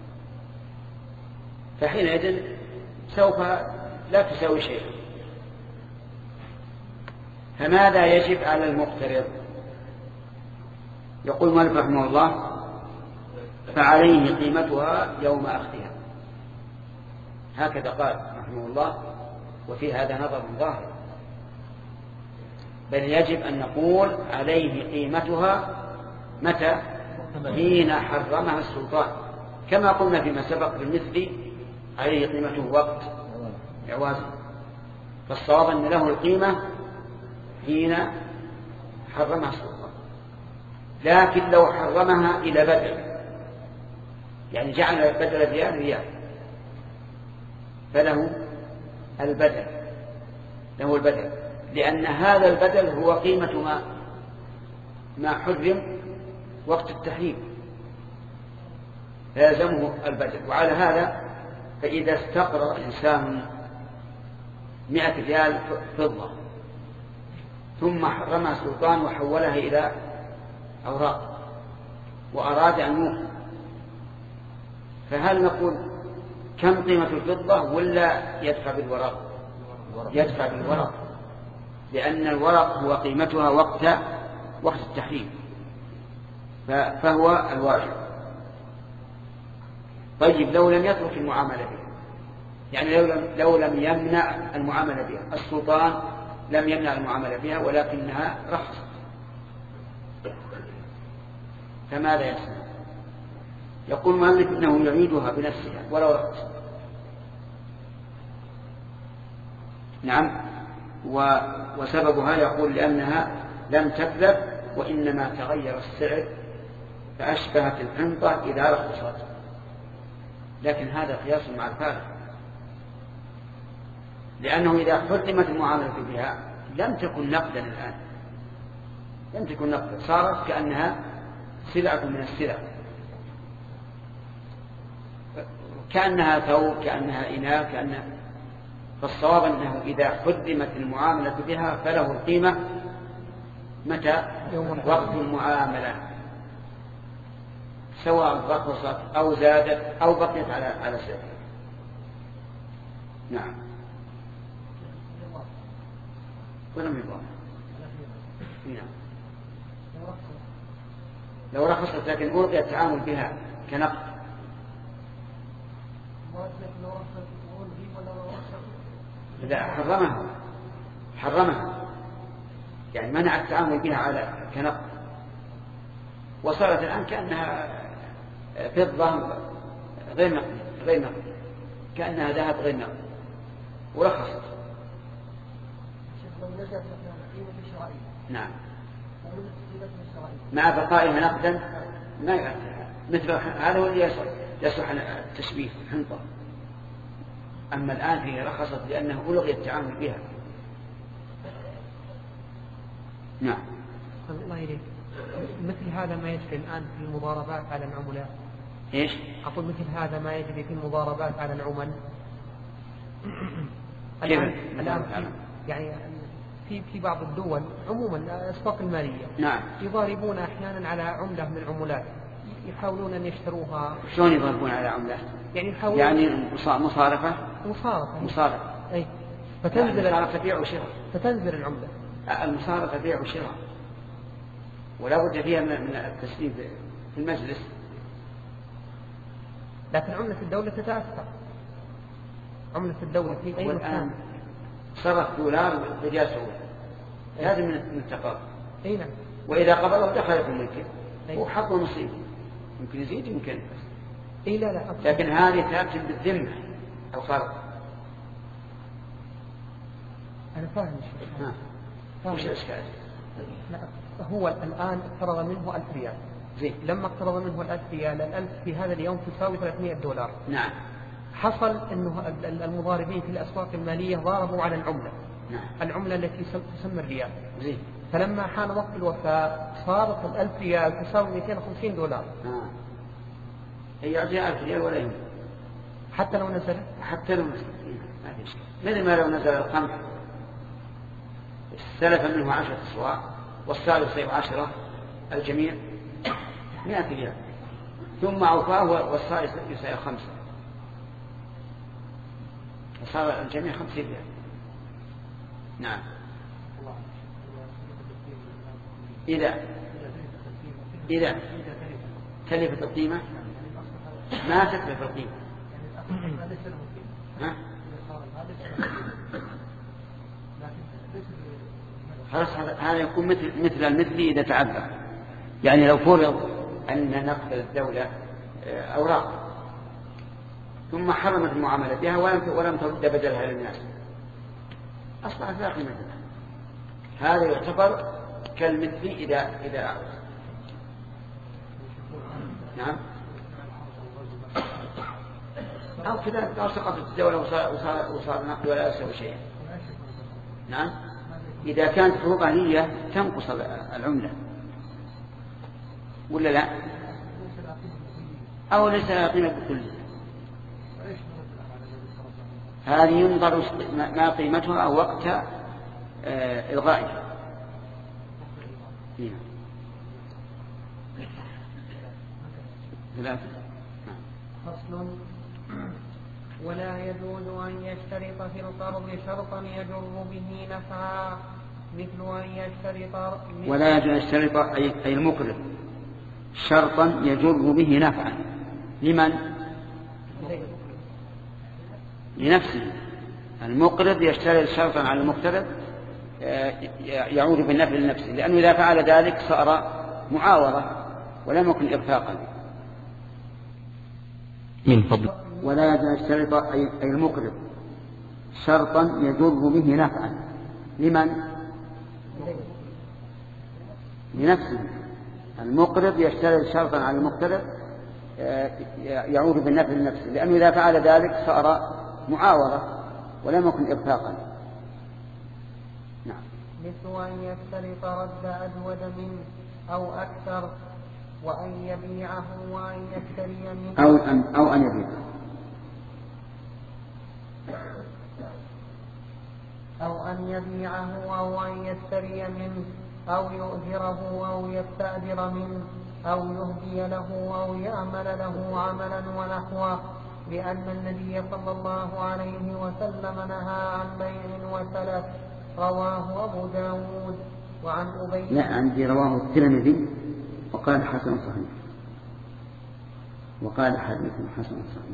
فحينئذ سوف لا تساوي شيئا. فماذا يجب على المقترض؟ يقول مالك رحمه الله فعليه قيمتها يوم أخذها، هكذا قال رحمه الله، وفي هذا نظر ظاهر، بل يجب أن نقول عليه قيمتها متى؟ حين حرمها السلطان، كما قلنا فيما سبق بالمثل عليه قيمته وقت إعوازه، فالصواب أن له القيمة حين حرمها السلطان. لكن لو حرمها إلى بدل، يعني جعل بدل ريال ريال، فله البدل، له البدل، لأن هذا البدل هو قيمة ما ما حرم وقت التحريم، فيلزمه البدل. وعلى هذا فإذا استقر إنسان مئة ريال فضة ثم حرمها السلطان وحولها إلى أوراق وأراد أن يوقف، فهل نقول كم قيمة الفضة ولا يدفع بالورق؟ يدفع بالورق، لأن الورق هو قيمتها وقت وقت التحريم، فهو الواجب. طيب لو لم يترك المعاملة بها، يعني لو لم, لو لم يمنع المعاملة بها، السلطان لم يمنع المعاملة بها ولكنها رخصت، فماذا يصنع؟ يقول المؤلف انه يعيدها بنفسها ولو رخصت. نعم، وسببها يقول لأنها لم تكذب وإنما تغير السعر فأشبهت الحنطة إذا رخصت. لكن هذا قياس مع الفارق، لأنه إذا حرمت المعاملة بها لم تكن نقدا الآن، لم تكن نقدا، صارت كأنها سلعة من السلع، كأنها ثوب، كأنها إناء، كأنها. فالصواب أنه إذا حرمت المعاملة بها فله القيمة متى؟ وقت المعاملة، سواء رخصت أو زادت أو بقيت على على سعرها. نعم. ولم يضاف. نعم. لو رخصت لكن ألغي التعامل بها كنقد. إذا حرمها حرمها يعني منع التعامل بها على كنقد، وصارت الآن كأنها فضة غير نقد، غير نقد، كأنها ذهب غير نقد، ورخصت. نعم. مع بقائها نقدا ما يؤثر، مثل هذا هو اللي يصح التشبيه حنطة. أما الآن هي رخصت لأنه ألغي التعامل بها. نعم. الله إليك، مثل هذا ما يجري الآن في المضاربات على العملاء. إيش؟ أقول مثل هذا ما يجري في المضاربات على العمل. الآن, الآن في يعني في في بعض الدول عموما الأسواق المالية نعم يضاربون أحيانا على عملة من العملات، يحاولون أن يشتروها. شلون يضربون على عملة؟ يعني يحاولون يعني مصارفة مصارفة مصارفة أي فتنزل المصارفة بيع وشراء، فتنزل العملة. المصارفة بيع وشراء ولا بد فيها من التسليم في المجلس، لكن عملة الدولة تتأثر. عملة الدولة في أي مكان صرف دولار رجال سعودي لازم من التقاضي. اي نعم. واذا قبضه دخل في الملك وحق نصيب، يمكن يزيد يمكن بس. اي لا لا أصلاً. لكن هذه تاتي بالذمه القرض. انا فاهم الشيء. ها وش الاشكال؟ هو الان اقترض منه ألف ريال. زين. لما اقترض منه الألف ريال، الألف في هذا اليوم تساوي ثلاثمائة دولار. نعم. حصل انه المضاربين في الاسواق الماليه ضاربوا على العمله. نعم. العمله التي تسمى الريال. زين. فلما حان وقت الوفاء صارت الألف ريال تساوي مئتين وخمسين دولار. آه. هي يعطيها ألف ريال ولا يهم. حتى لو نزل حتى لو نزل ما في إشكال. مثل ما لو نزل القمح استلف منه عشرة أصواع والسعر يصير عشرة، الجميع مئة ريال، ثم عفاه والسعر يصير خمسة، وصار الجميع خمسين ريال. نعم. إذا إذا تلفت القيمة ما تتلف القيمة. ها؟ خلاص هذا يكون مثل مثل المثل إذا تعذر. يعني لو فرض أن نقبل الدولة أوراق ثم حرمت المعاملة بها ولم ولم ترد بدلها للناس، أصبحت لا قيمة لها. هذا يعتبر كالمثل إذا إذا نعم أو كذا أو سقطت الدولة وصار وصار وصار النقد ولا يسوي شيئا. نعم إذا كانت حروب أهلية تنقص العملة ولا لا؟ أو ليس لها قيمة بكل. هذه ينظر ما قيمتها أو وقت آه إلغائها. ثلاثة. فصل. ولا يجوز أن يشترط في القرض شرطا يجر به نفعا مثل أن يشترط. ولا يجوز أن يشترط أي المقرض شرطا يجر به نفعا. لمن؟ لنفسه. المقرض يشترط شرطا على المقترض يعود بالنفع لنفسه، لأنه إذا فعل ذلك صار معاوضة ولم يكن إرفاقا. من فضل. ولا يجوز أن يشترط أي المقرض شرطا يجر به نفعا. لمن؟ لنفسه. المقرض يشترط شرطا على المقترض يعود بالنفع لنفسه، لأنه إذا فعل ذلك صار معاوضة ولم يكن إرفاقا. نعم. مثل أن يشترط رد أجود منه أو أكثر، وأن يبيعه وأن يشتري منه أو أن أو أن يبيعه أو أن يبيعه أو أن يشتري منه أو يؤجره أو يستأجر منه أو يهدي له أو يعمل له عملا ونحوه، لأن النبي صلى الله عليه وسلم نهى عن بيع وسلف. رواه أبو داود. وعن أبي. لا، عندي رواه الترمذي وقال حسن صحيح، وقال حديث حسن صحيح.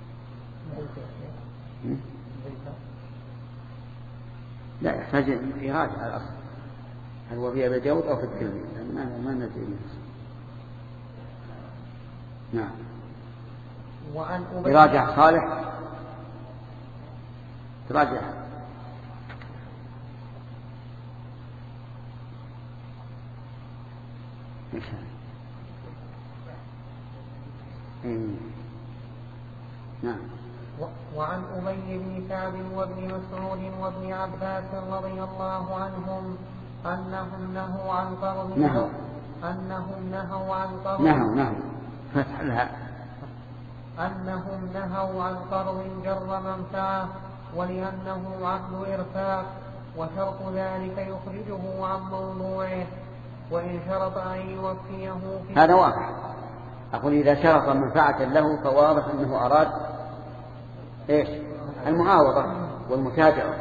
لا يحتاج إرادة على الأصل، هل هو في أبي داود أو في الترمذي؟ ما ما ندري. نعم. وعن أبي. إرادة صالح تراجع. نعم. وعن أبي بن كعب وابن مسعود وابن عباس رضي الله عنهم أنهم نهوا عن قرض نهوا أنهم نهوا عن قرض نهوا نهوا فتح لها أنهم نهوا عن قرض جر منفعة، ولأنه عقد إرفاق، وشرط ذلك يخرجه عن موضوعه، وإن شرط أن يوفيه في هذا واضح. أقول إذا شرط منفعة له فواضح أنه أراد إيش؟ المعاوضة والمتاجرة،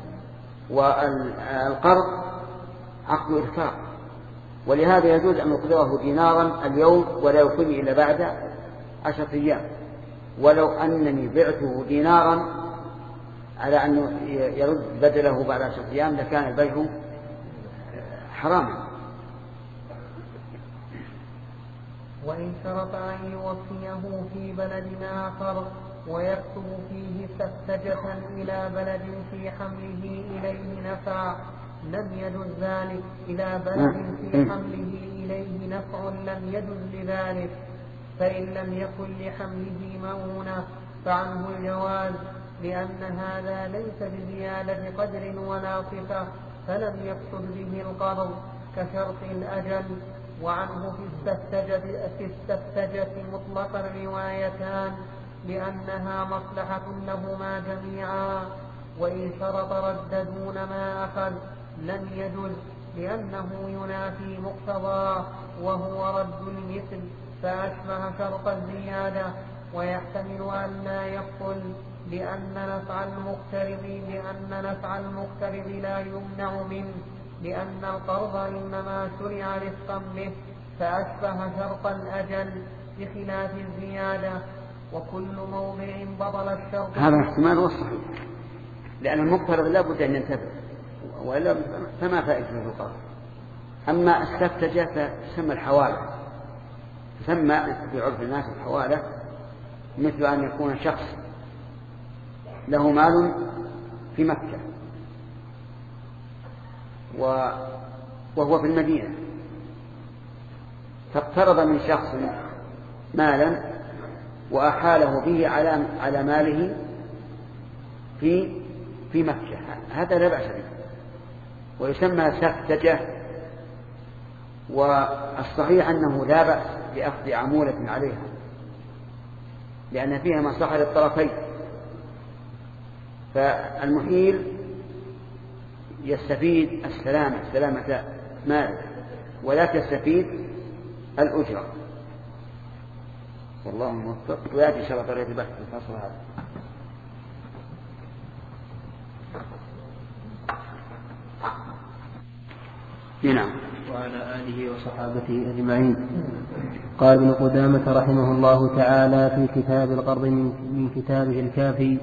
والقرض عقد إرفاق، ولهذا يجوز أن يقرضه دينارا اليوم ولا يوفيه إلا بعد عشرة أيام. ولو أنني بعته دينارا على أن يرد بدله بعد عشرة أيام لكان البيع حراما. وإن شرط أن يوفيه في بلد آخر ويكتب فيه سفتجة إلى بلد في حمله إليه نفع لم يجز ذلك. إلى بلد في حمله إليه نفع لم يجز لذلك، فإن لم يكن لحمله مؤونة فعنه الجواز، لأن هذا ليس بزيادة قدر ولا صفة، فلم يقصد به القرض كشرط الأجل. وعنه في السفتجة, في السفتجة مطلقا روايتان، لأنها مصلحة لهما جميعا. وإن شرط رد دون ما أخذ لم يجز، لأنه ينافي مقتضاه وهو رد المثل، فأشبه شرط الزيادة. ويحتمل أن لا يبطل لأن نفع المقترض لأن نفع المقترض لا يمنع منه، لأن القرض إنما شرع رفقا به، فأشبه شرط الأجل بخلاف الزيادة. وكل موضع بطل الشرط. هذا احتمال والصحيح، لأن المقترض لا بد أن ينتبه، وإلا فما فائدة القرض. أما السفتجة فتسمى الحوالة، تسمى في عرف الناس الحوالة، مثل أن يكون شخص له مال في مكة وهو في المدينة، فاقترض من شخص مالا وأحاله به على على ماله في في مكة، هذا لا بأس به ويسمى سفتجة. والصحيح أنه لا بأس بأخذ عمولة عليها لأن فيها مصلحة للطرفين، فالمحيل يستفيد السلامة سلامة ماله ولا تستفيد الأجرة. والله موفق. ويأتي إن شاء الله طريقة البحث في الفصل هذا. نعم. وعلى آله وصحابته أجمعين. قال ابن قدامة رحمه الله تعالى في كتاب القرض من كتابه الكافي: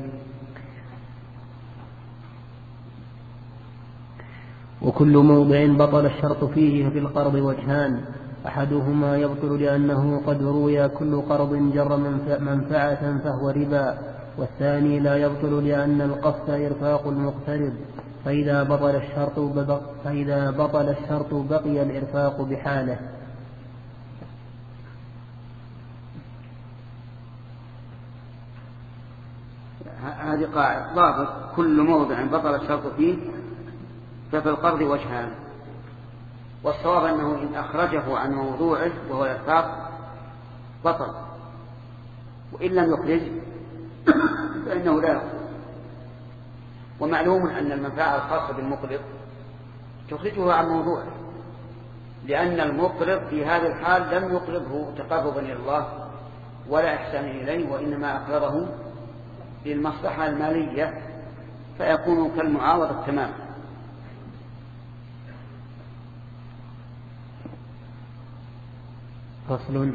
وكل موضع بطل الشرط فيه ففي القرض وجهان: أحدهما يبطل لأنه قد روي كل قرض جر منفعة فهو ربا، والثاني لا يبطل لأن القصد إرفاق المقترض، فإذا بطل الشرط فإذا بطل الشرط بقي الإرفاق بحاله. هذه قاعدة ضابط: كل موضع بطل الشرط فيه ففي القرض وجهان. والصواب أنه إن أخرجه عن موضوعه وهو الإرفاق بطل، وإن لم يخرج فإنه لا يخرج. ومعلوم أن المنفعة الخاصة بالمقرض تخرجه عن موضوعه، لأن المقرض في هذه الحال لم يقرضه تقربا إلى الله ولا إحسانا إليه، وإنما أقرضه للمصلحة المالية، فيكون كالمعاوضة تماما. فصل: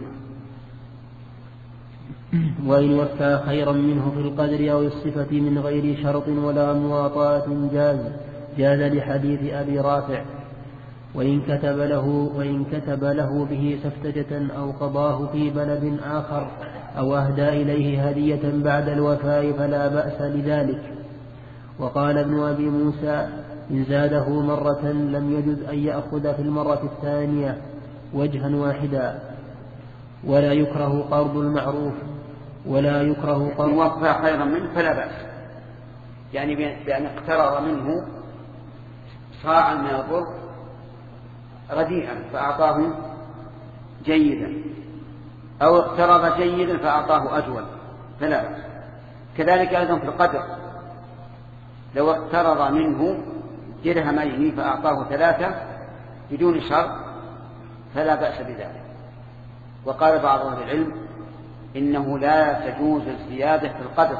وإن وفى خيرا منه في القدر أو الصفة من غير شرط ولا مواطاة جاز جاز لحديث أبي رافع: وإن كتب له وإن كتب له به سفتجة أو قضاه في بلد آخر أو أهدى إليه هدية بعد الوفاء فلا بأس لذلك. وقال ابن أبي موسى: إن زاده مرة لم يجز أن يأخذ في المرة الثانية وجها واحدا، ولا يكره قرض المعروف ولا يكره قرض وفى خيرا منه فلا بأس، يعني بأن اقترض منه صاعا من البر رديئا فأعطاه جيدا، أو اقترض جيدا فأعطاه أجود فلا بأس. كذلك أيضا في القدر، لو اقترض منه درهمين فأعطاه ثلاثة بدون شرط فلا بأس بذلك. وقال بعض أهل العلم إنه لا تجوز الزيادة في القدر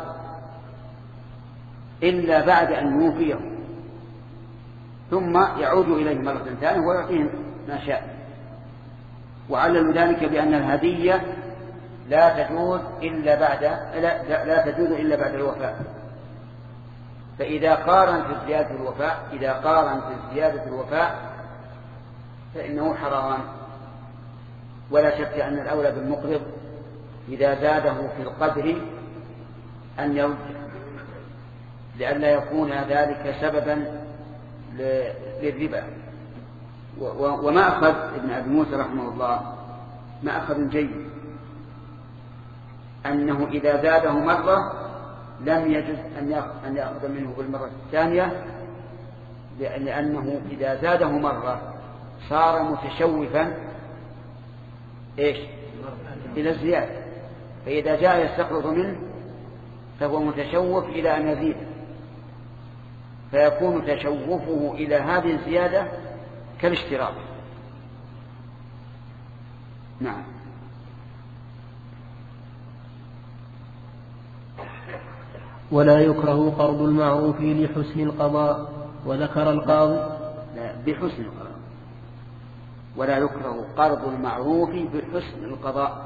إلا بعد أن يوفيه، ثم يعود إليه مرة ثانية ويعطيه ما شاء. وعلل ذلك بأن الهدية لا تجوز إلا بعد لا, لا تجوز إلا بعد الوفاء. فإذا قارن في زيادة الوفاء إذا قارن في زيادة الوفاء فإنه حرام. ولا شك أن الأولى بالمقرض إذا زاده في القدر أن يرد، لئلا يكون ذلك سببا للربا. وما أخذ ابن أبي موسى رحمه الله ما أخذ جيد، أنه إذا زاده مرة لم يجوز أن يأخذ منه بالمرة الثانية، لأنه إذا زاده مرة صار متشوفا إيش إلى الزيادة، فإذا جاء يستقرض منه فهو متشوف إلى أن يزيد، فيكون تشوفه إلى هذه الزيادة كالاشتراك. نعم. ولا يكره قرض المعروف لحسن القضاء. وذكر القاضي لا بحسن القضاء، ولا يكره قرض المعروف بحسن القضاء.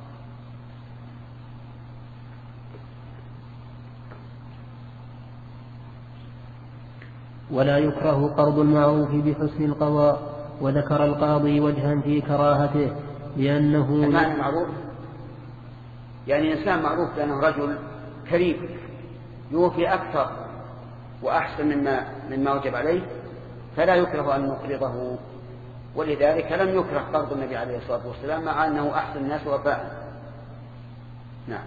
ولا يكره قرض المعروف بحسن القضاء. وذكر القاضي وجها في كراهته لأنه المعنى معروف يعني إنسان معروف لأنه رجل كريم يوفي أكثر وأحسن مما مما وجب عليه، فلا يكره أن نقرضه ولذلك لم يكره قرض النبي عليه الصلاة والسلام مع أنه أحسن الناس وفاء. نعم.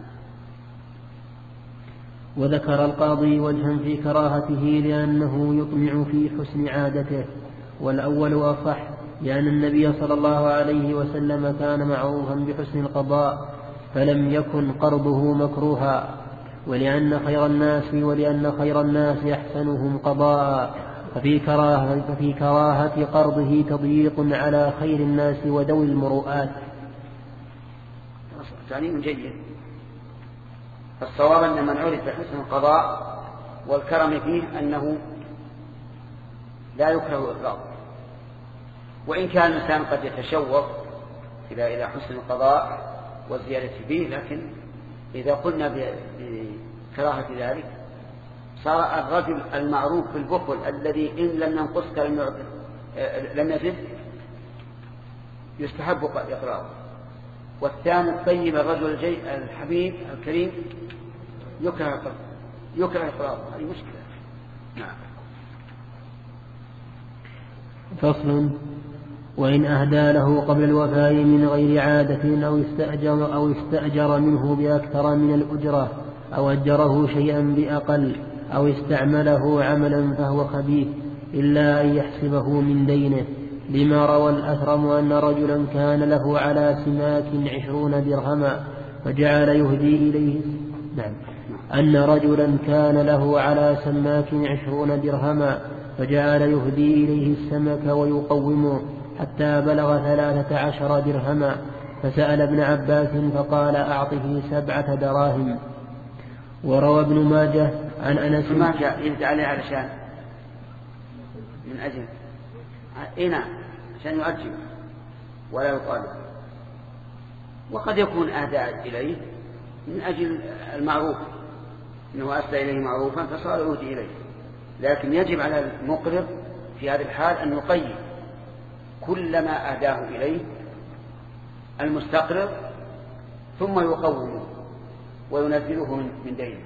وذكر القاضي وجها في كراهته لأنه يطمع في حسن عادته، والأول أصح، لأن النبي صلى الله عليه وسلم كان معروفا بحسن القضاء فلم يكن قرضه مكروها، ولأن خير الناس ولأن خير الناس أحسنهم قضاء، ففي كراهة, ففي كراهة قرضه تضييق على خير الناس وذوي المروءات. تعليم جيد. الصواب أن من عرف بحسن القضاء والكرم فيه أنه لا يكره إقراضه، وإن كان الإنسان قد يتشوق إلى إلى حسن القضاء والزيادة فيه، لكن إذا قلنا بكراهة ذلك صار الرجل المعروف بالبخل الذي إن لم ينقصك لم يزد يستحب إقراضه، والثاني الطيب الرجل الجيد الحبيب الكريم يكره يكره إقراضه. هذه مشكلة. نعم. فصل: وإن أهدى له قبل الوفاء من غير عادة أو استأجر, أو استأجر منه بأكثر من الأجرة أو أجره شيئا بأقل أو استعمله عملا فهو خبيث إلا أن يحسبه من دينه، لما روى الأثرم أن رجلا كان له على سماك عشرون درهما فجعل يهدي إليه نعم أن رجلا كان له على سماك عشرون درهما فجعل يهدي إليه السمك ويقومه حتى بلغ ثلاثة عشر درهما، فسأل ابن عباس فقال أعطه سبعة دراهم. وروى ابن ماجه عن أنس ما جاء يهدي عليه علشان من أجل إنا عشان يؤجل ولا يطالب، وقد يكون أهدى إليه من أجل المعروف، إنه أسدى إليه معروفا فصار يهدي إليه، لكن يجب على المقرض في هذه الحال أن يقيم كل ما أهداه إليه المستقرض ثم يقومه وينزله من دينه.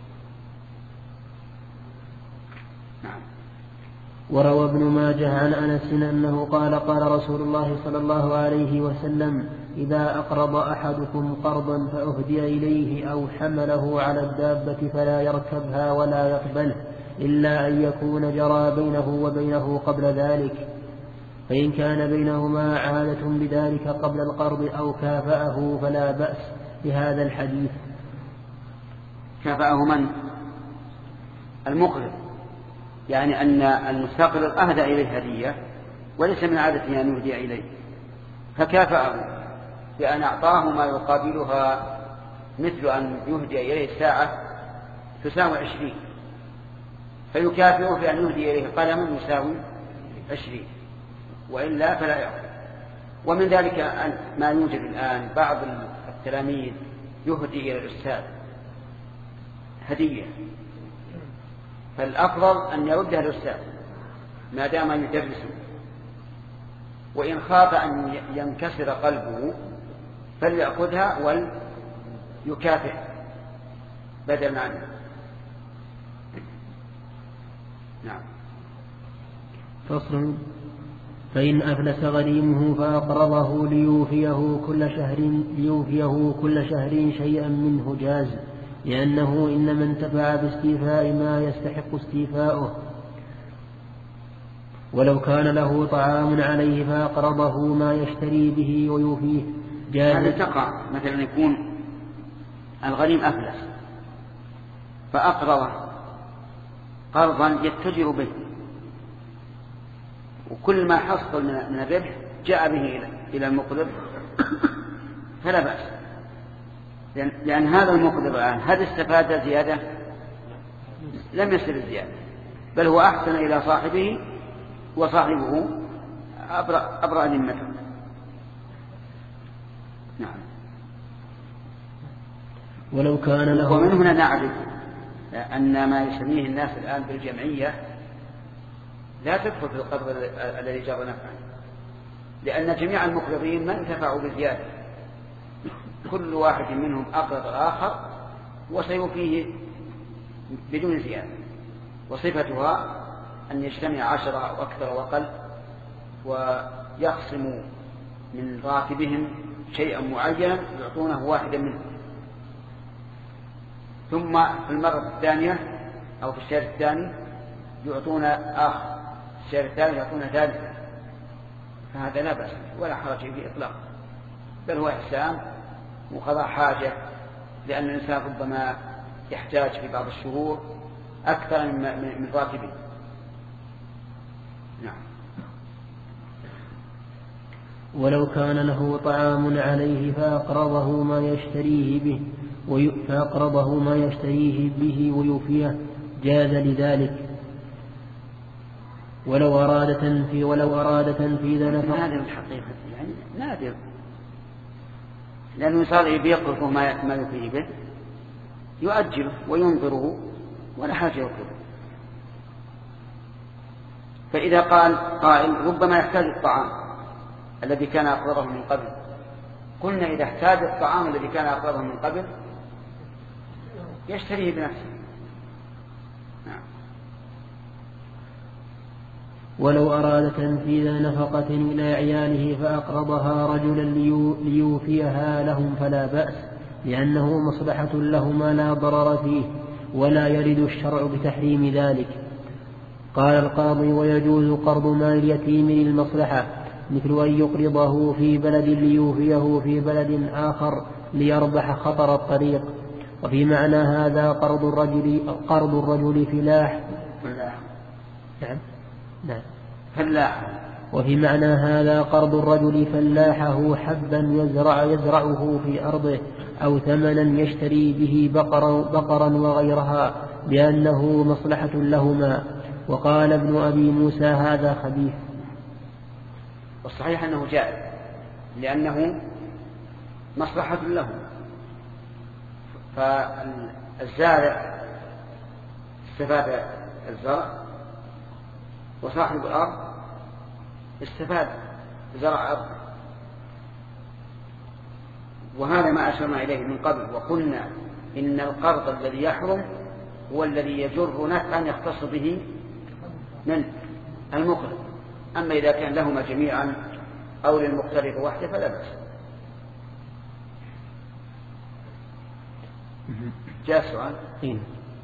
نعم. وروى ابن ماجه عن أنس أنه قال قال رسول الله صلى الله عليه وسلم: إذا أقرض أحدكم قرضا فأهدي إليه أو حمله على الدابة فلا يركبها ولا يقبله إلا أن يكون جرى بينه وبينه قبل ذلك، فإن كان بينهما عادة بذلك قبل القرض أو كافأه فلا بأس بهذا الحديث. كافأه من؟ المقرض، يعني أن المستقرض أهدى إليه هدية وليس من عادته أن يهدي إليه، فكافأه بأن أعطاه ما يقابلها، مثل أن يهدي إليه الساعة تساوي عشرين فيكافئه بأن يهدي إليه قلما يساوي عشرين، وإلا فلا يأخذ. ومن ذلك ما يوجد الآن بعض التلاميذ يهدي إلى الأستاذ هدية، فالأفضل أن يردها الأستاذ ما دام يدرسه، وإن خاف أن ينكسر قلبه فليأخذها وليكافئ بدلا عنه. نعم. فصل: فإن أفلس غريمه فأقرضه ليوفيه كل شهر ليوفيه كل شهر شيئا منه جاز، لأنه إنما انتفع باستيفاء ما يستحق استيفاؤه، ولو كان له طعام عليه فأقرضه ما يشتري به ويوفيه جاز. هذا تقع مثلا يكون الغريم أفلس فأقرضه قرضا يتجر به، وكل ما حصل من الربح جاء به إلى المقرض فلا بأس، لأن هذا المقرض الآن هل استفاد زيادة؟ لم يصل الزيادة، بل هو أحسن إلى صاحبه وصاحبه أبرأ, أبرأ ذمته. نعم. ولو كان له. ومن هنا نعرف أن ما يسميه الناس الآن بالجمعية لا تدخل في القرض الذي جر نفعا، لأن جميع المقرضين ما انتفعوا بزيادة، كل واحد منهم أقرض الآخر وسيوفيه بدون زيادة، وصفتها أن يجتمع عشرة أو أكثر وأقل ويخصم من راتبهم شيئا معينا يعطونه واحدا منه، ثم في المرة الثانية أو في الشهر الثاني يعطون آخر، الشهر الثاني يعطون ثالثا، فهذا لا بأس ولا حرج فيه إطلاقا، بل هو إحسان وقضاء حاجة، لأن الإنسان ربما يحتاج في بعض الشهور أكثر من راتبه. نعم. ولو كان له طعام عليه فأقرضه ما يشتريه به فأقرضه ما يشتريه به ويوفيه جاز لذلك. ولو أراد تنفي ولو أراد تنفيذ نفقه. نادر الحقيقة يعني نادر، لأنه صار يقرضه ما ما يوفيه به يؤجله وينظره ولا حاجة يقرضه. فإذا قال قائل ربما يحتاج الطعام الذي كان أقرضه من قبل، قلنا إذا احتاج الطعام الذي كان أقرضه من قبل يشتريه بنفسه. نعم. ولو أراد تنفيذ نفقة إلى عياله فأقرضها رجلا ليوفيها لهم فلا بأس، لأنه مصلحة لهما لا ضرر فيه، ولا يرد الشرع بتحريم ذلك. قال القاضي: ويجوز قرض مال اليتيم للمصلحة، مثل أن يقرضه في بلد ليوفيه في بلد آخر ليربح خطر الطريق. وفي معنى هذا قرض الرجل قرض الرجل فلاح نعم نعم فلاح وفي معنى هذا قرض الرجل فلاحه حبا يزرع يزرعه في أرضه، أو ثمنا يشتري به بقرا, بقرا وغيرها، لأنه مصلحة لهما. وقال ابن أبي موسى: هذا خبيث. والصحيح أنه جائز، لأنه مصلحة له. فالزارع استفاد الزرع، وصاحب الأرض استفاد زرع أرض. وهذا ما أشرنا إليه من قبل، وقلنا إن القرض الذي يحرم هو الذي يجر نفعا يختص به من المقرض. أما إذا كان لهما جميعا أو للمقترض وحده فلا بأس. جاء سؤال؟ إيه؟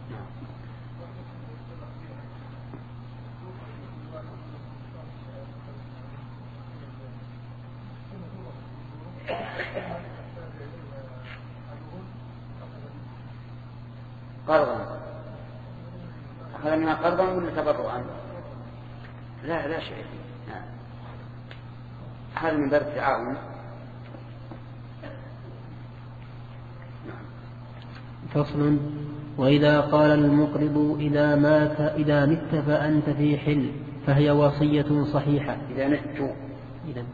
قرضا أخذ منها قرضا ولا تبرعا؟ لا لا شيء فيه. نعم. هذا من باب التعاون. فصل: وإذا قال المقرض: إذا مات إذا مت فأنت في حل، فهي وصية صحيحة. إذا مت إذا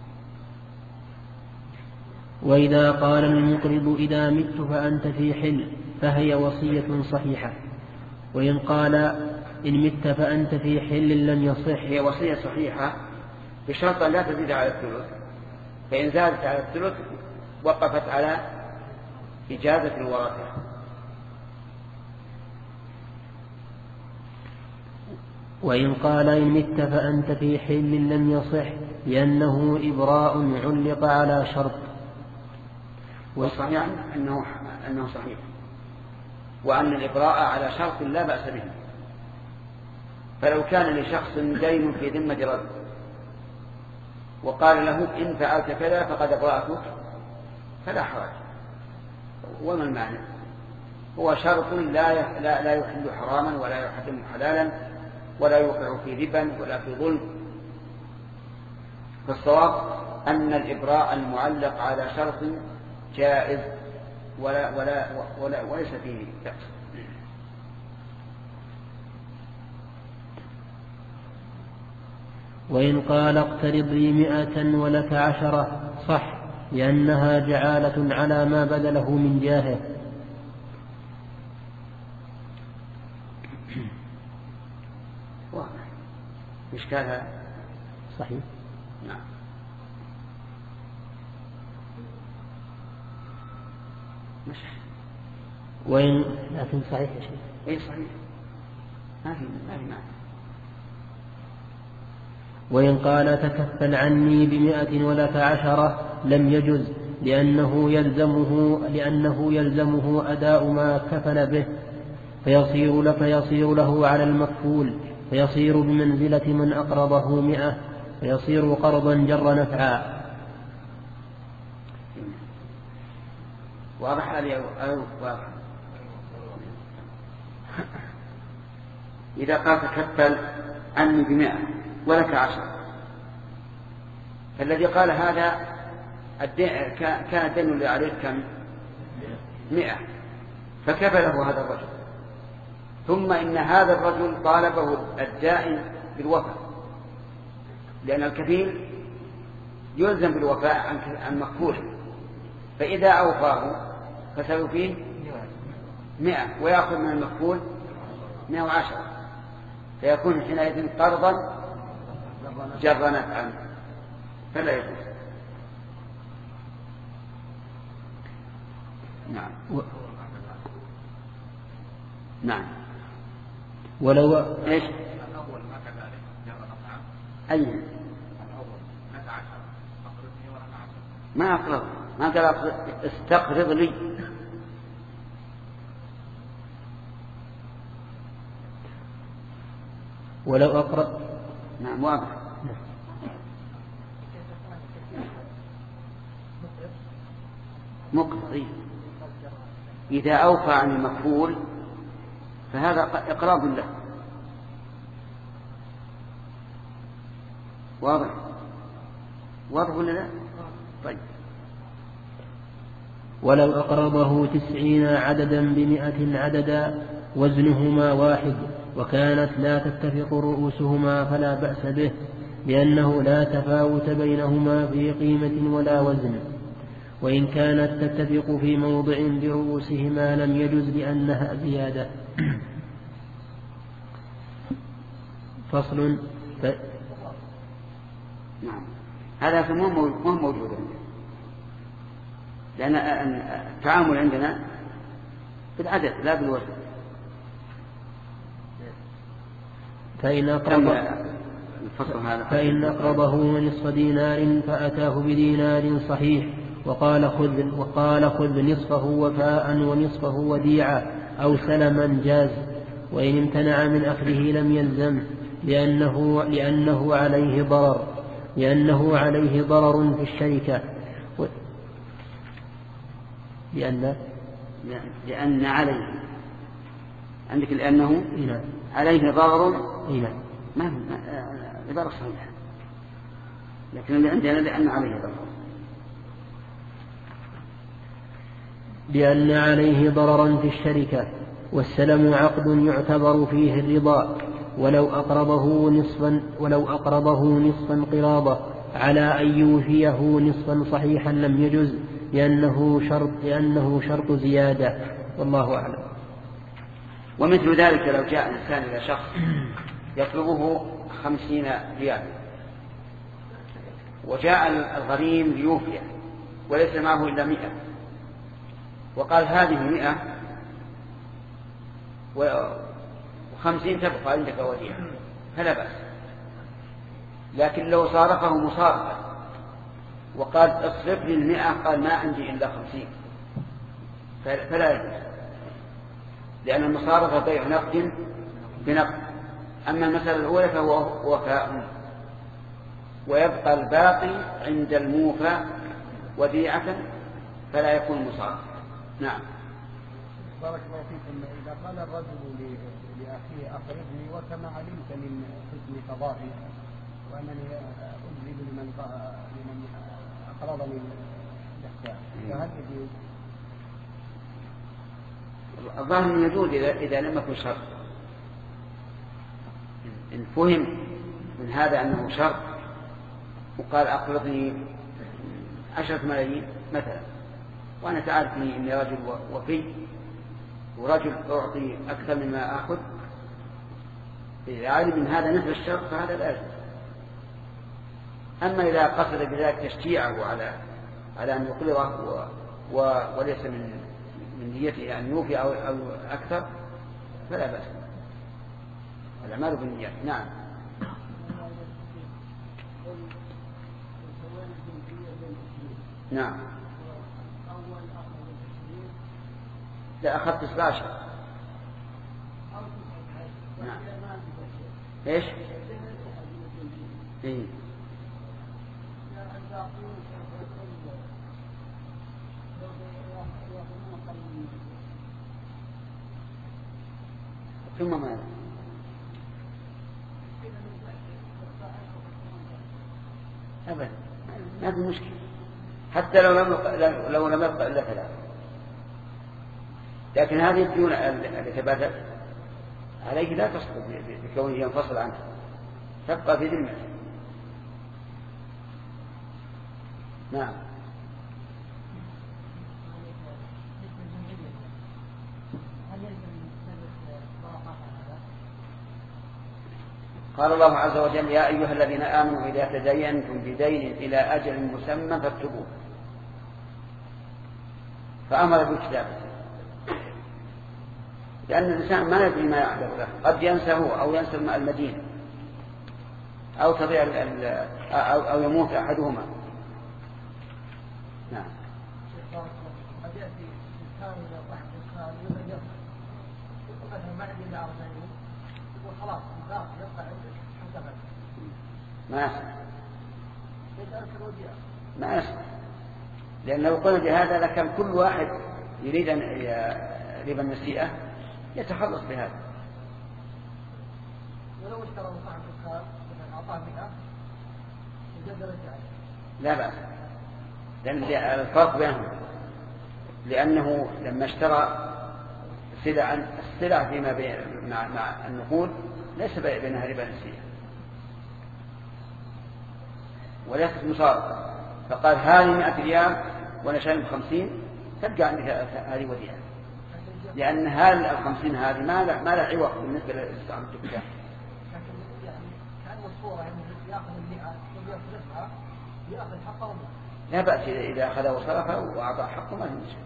وإذا قال المقرض: إذا مت فأنت في حل، فهي وصية صحيحة. وإن قال: إن مت فأنت في حل لم يصح. هي وصية صحيحة بشرط لا تزيد على الثلث، فإن زادت على الثلث وقفت على إجازة الورثة. وإن قال: إن مت فأنت في حل لم يصح، لأنه إبراء علق على شرط. والصحيح أنه, أنه صحيح، وأن الإبراء على شرط لا بأس به. فلو كان لشخص دين في ذمة رجل وقال له: إن فعلت كذا فقد أبرأتك، فلا حرج. وما المعنى؟ هو شرط لا لا يحل حراما ولا يحرم حلالا ولا يوقع في ربا ولا في ظلم. فالصواب أن الإبراء المعلق على شرط جائز ولا ولا ولا وليس فيه بأس. وإن قال: اقترض لي مئة ولك عشرة، صح، لأنها جعالة على ما بذله من جاهه. واضح. إشكالها صحيح. نعم. مش وإن لكن صحيح يا شيخ. إيه صحيح، ما في ما في معنى. وإن قال تكفل عني بمئة ولك عشرة لم يجز، لأنه يلزمه, لأنه يلزمه أداء ما كفل به، فيصير, له فيصير له على المكفول، فيصير بمنزلة من أقرضه مئة، فيصير قرضا جر نفعا. واضح هذه واضح. إذا قال تكفل عني بمئة ولك عشر، فالذي قال هذا كان الدين اللي عليه كم؟ مئة، فكفله هذا الرجل، ثم إن هذا الرجل طالبه الدائن بالوفاء، لأن الكفيل يلزم بالوفاء عن مكفوله، فإذا أوفاه فسيفيه مئة ويأخذ من المكفول مئة وعشرة، فيكون حينئذ قرضا جر نفعا، فلا يجوز. نعم و... نعم ولو ايش الاول ما كذلك جر نفعا. اي الاول لك عشرة اقرضني ولك عشرة. ما اقرض، ما قال استقرض لي. ولو أقرض. نعم واضح. مقرض إذا أوفى عن المكفول فهذا إقراض له. واضح واضح ولا لا؟ طيب. ولو أقرضه تسعين عددا بمئة عددا وزنهما واحد وكانت لا تتفق رؤوسهما فلا بأس به، لأنه لا تفاوت بينهما في قيمة ولا وزن، وإن كانت تتفق في موضع برؤوسهما لم يجز لأنها زيادة. فصل ف... نعم هذا مو موجود عندنا، لأن التعامل عندنا بالعدد لا بالوزن. فإن أقرض فإن أقرضه نصف دينار فأتاه بدينار صحيح وقال خذ, وقال خذ نصفه وفاء ونصفه وديعة أو سلما جاز، وإن امتنع من أخذه لم يلزم، لأنه, لأنه عليه ضرر لأنه عليه ضرر في الشركة و... لأن لأن عليه عندك لأنه إيه؟ عليه ضرر. إيه؟ ما عبارة صحيحة، لكن اللي عندنا لأن عليه ضرر. لأن عليه ضررا في الشركة، والسلم عقد يعتبر فيه الرضا، ولو أقرضه نصفا ولو أقرضه نصفا قراضة على أن يوفيه نصفا صحيحا لم يجز، لأنه شرط لأنه شرط زيادة، والله أعلم. ومثل ذلك لو جاء إنسان إلى شخص يطلبه خمسين ريال، وجاء الغريم ليوفيه وليس معه إلا مئة، وقال هذه مئة وخمسين تبقى عندك وديعة فلا بأس. لكن لو صارفه مصارفة وقال اصرف لي المئة، قال ما عندي إلا خمسين، فلا يجوز، لأن المصارفة بيع نقد بنقد. أما المسألة الأولى فهو وفاء، ويبقى الباقي عند الموفى وديعة فلا يكون مصارفة. نعم. بارك الله فيكم. إذا قال الرجل لأخيه أقرضني وكما علمت من حسن قضائي وأنني أجلب لمن لمن أقرضني الإحسان، فهل يجوز؟ الظاهر يجوز إذا لم يكن شرط. إن فهم من هذا أنه شرط وقال أقرضني عشرة ملايين مثلا، وأنا تعرفني إني رجل وفي ورجل أعطي أكثر مما أخذ، إذا علم من هذا نفس الشرط فهذا لا يجوز. أما إذا قصد بذلك تشجيعه على على أن يقرضه وليس من من نيته أن يوفي أو أكثر فلا بأس. الأعمال بالنيات. نعم. نعم. لا أخذت تسعة عشر. نعم. إيش؟ إيه؟ ثم ماذا؟ أبدا ما في مشكلة، حتى لو لم لو لم يبقى إلا ثلاثة، لكن هذه الديون التي بدت عليه لا تسقط بكونه ينفصل عنها، تبقى في ذمته. نعم. قال الله عز وجل: يا أيها الذين آمنوا إذا تدينتم بدين إلى أجل مسمى فاكتبوه. فأمر بالكتابة، لأن الإنسان ما يدري ما يحدث له، قد ينسى هو أو ينسى المدين أو تضيع أو, أو يموت أحدهما. نعم. قد يأتي إنسان إلى واحد إنسان يبين يقول مثلا ما عندي إلا أربعين، يقول خلاص يبقى عندك حسبا ما يصح. يسألك الوديع ما يصح، لأن لو قلنا بهذا لكان كل واحد يريد أن ربا النسيئة يتخلص بهذا. ولو اشترى صاحب الدكان مثلا أعطاه مئة يجد رجعه لا بأس، لأن الفرق بينهم، لأنه لما اشترى سلعا السلع فيما بين مع, مع النقود ليس بينها ربا نسيئة وليست مصارفة، فقال هذه مئة ريال وأنا شايل بخمسين تبقى عندك هذه وديعة، لأن هذه الخمسين هذه ما لا ما لا عوض بالنسبة لصاحب الدكان. لكن يعني كأن الصورة يعني يأخذ المئة ويصرفها يأخذ حقه. لا بأس إذا أخذه وصرفه وأعطاه حقه ما في مشكلة.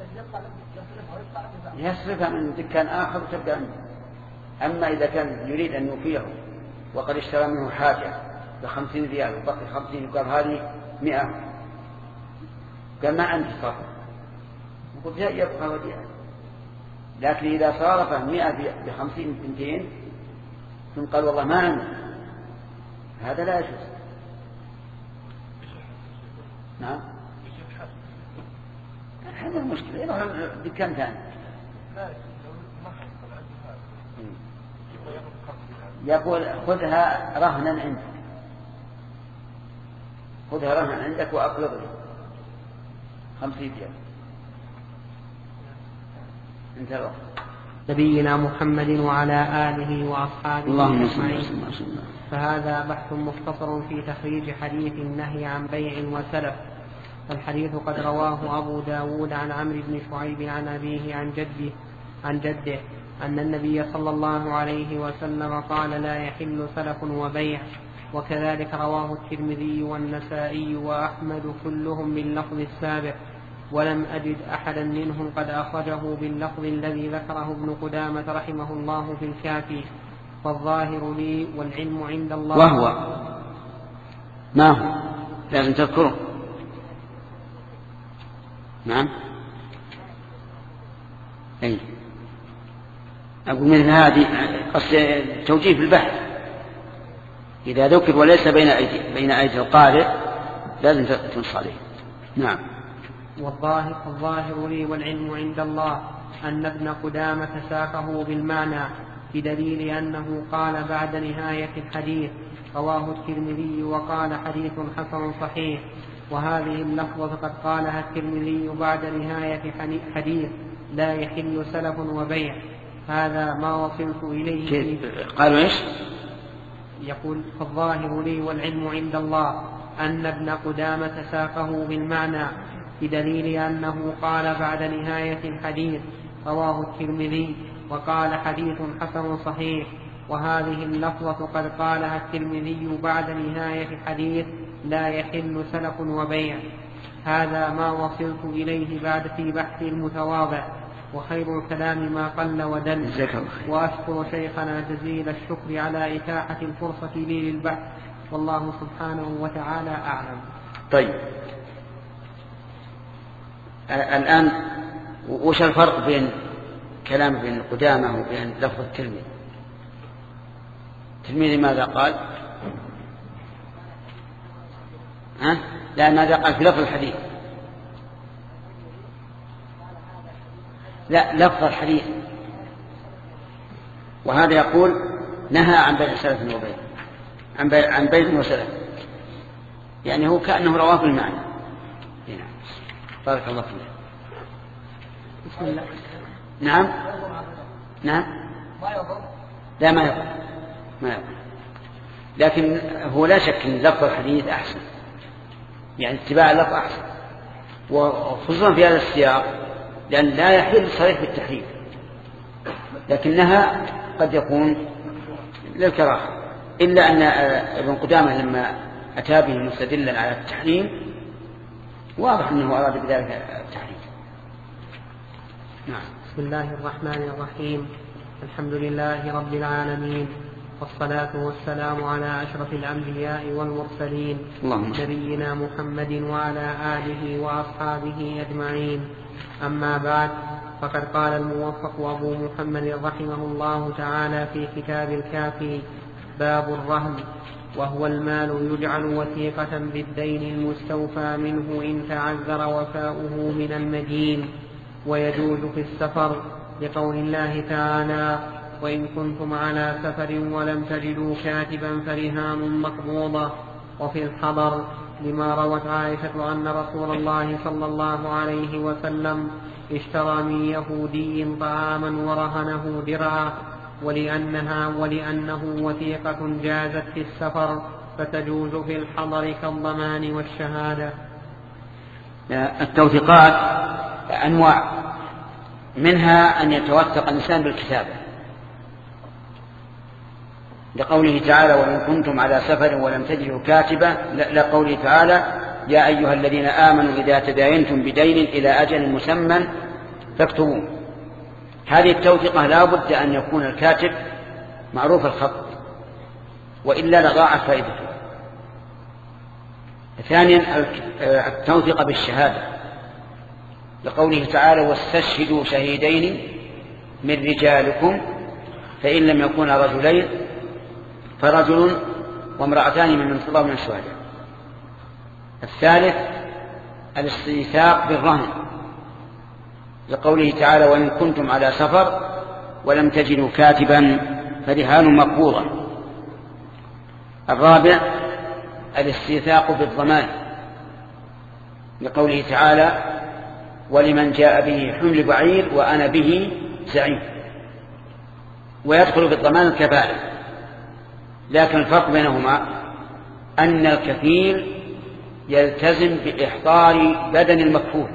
يصرفها من دكان آخر وتبقى عنده. أما إذا كان يريد أن يوفيه وقد اشترى منه حاجة بخمسين ريال وبقي خمسين وقال هذه مئة، قال ما عندي صرف، يقول جاء يبقى وديعة. لكن إذا صارفه مئة بخمسين بنتين ثم قال والله ما عندي، هذا لا يجوز. نعم. هذا المشكلة، يروح دكان ثاني. يقول خذها رهنا عندك، خذها رهنا عندك وأقرضني خمسين ريال. انتظر. نبينا محمد وعلى آله وأصحابه أجمعين. فهذا بحث مختصر في تخريج حديث النهي عن بيع وسلف. الحديث قد رواه أبو داود عن عمرو بن شعيب عن أبيه عن جده عن جده أن النبي صلى الله عليه وسلم قال: لا يحل سلف وبيع. وكذلك رواه الترمذي والنسائي وأحمد كلهم باللفظ السابق، ولم أجد أحدا منهم قد أخرجه باللفظ الذي ذكره ابن قدامة رحمه الله في الكافي. فالظاهر لي والعلم عند الله. وهو ما هو لازم تذكره. نعم. أي أقول من هذه قصد توجيه البحث، إذا ذكر وليس بين أيدي بين أيدي القارئ لازم تنص عليه. نعم. والظاهر الظاهر لي والعلم عند الله أن ابن قدامة ساقه بالمعنى بدليل أنه قال بعد نهاية الحديث. رواه الترمذي وقال حديث حسن صحيح، وهذه اللفظة قد قالها الترمذي بعد نهاية حديث لا يحل سلف وبيع. هذا ما وصلت إليه. قالوا إيش؟ يقول: فالظاهر لي والعلم عند الله أن ابن قدامة ساقه بالمعنى بدليل أنه قال بعد نهاية الحديث. رواه الترمذي وقال حديث حسن صحيح، وهذه اللفظة قد قالها الترمذي بعد نهاية حديث لا يحل سلف وبيع. هذا ما وصلت إليه بعد في بحث المتواضع، وخير الكلام ما قل ودل. وأشكر شيخنا جزيل الشكر على إتاحة الفرصة لي للبحث، والله سبحانه وتعالى أعلم. طيب، الآن وش الفرق بين كلام ابن قدامة وبين لفظ الترمذي؟ الترمذي ماذا قال؟ ها؟ لا، ماذا قال في لفظ الحديث؟ لا، لفظ الحديث. وهذا يقول نهى عن بيع سلف وبيع، عن بيع عن بيع وسلف، يعني هو كأنه رواه بالمعنى. نعم. بارك الله فيك. بسم الله. نعم نعم لا ما يضر ما يضر، لكن هو لا شك ان لفظ الحديث احسن، يعني اتباع اللفظ احسن، وخصوصا في هذا السياق، لان لا يحل صريح بالتحريم، لكنها قد يكون للكراهه، الا ان ابن قدامه لما اتى به مستدلا على التحريم واضح انه اراد بذلك التحريم. نعم. بسم الله الرحمن الرحيم. الحمد لله رب العالمين، والصلاة والسلام على أشرف الأنبياء والمرسلين، نبينا محمد وعلى آله وأصحابه أجمعين. أما بعد، فقد قال الموفق أبو محمد رحمه الله تعالى في كتاب الكافي: باب الرهن، وهو المال يجعل وثيقة بالدين المستوفى منه إن تعذر وفاؤه من المدين، ويجوز في السفر لقول الله تعالى: وإن كنتم على سفر ولم تجدوا كاتبا فرهان مقبوضة. وفي الحضر لما روت عائشة أن رسول الله صلى الله عليه وسلم اشترى من يهودي طعاما ورهنه درعا، ولأنها ولأنه وثيقة جازت في السفر فتجوز في الحضر كالضمان والشهادة. التوثيقات أنواع، منها أن يتوثق الإنسان بالكتابة، لقوله تعالى: وإن كنتم على سفر ولم تجدوا كاتبا، لقوله تعالى: يا أيها الذين آمنوا إذا تداينتم بدين إلى أجل مسمى فاكتبوه. هذه التوثيقة لا بد أن يكون الكاتب معروف الخط، وإلا لضاعت فائدته. ثانيا التوثيقة بالشهادة، لقوله تعالى: واستشهدوا شهيدين من رجالكم فإن لم يكونا رجلين فرجل وامرأتان ممن ترضون من الشهداء. الثالث الاستيثاق بالرهن، لقوله تعالى: وإن كنتم على سفر ولم تجدوا كاتبا فرهان مقبوضة. الرابع الاستيثاق بالضمان، لقوله تعالى: ولمن جاء به حمل بعير وأنا به زعيم. ويدخل بالضمان الكفالة، لكن الفرق بينهما أن الكفيل يلتزم بإحضار بدن المكفول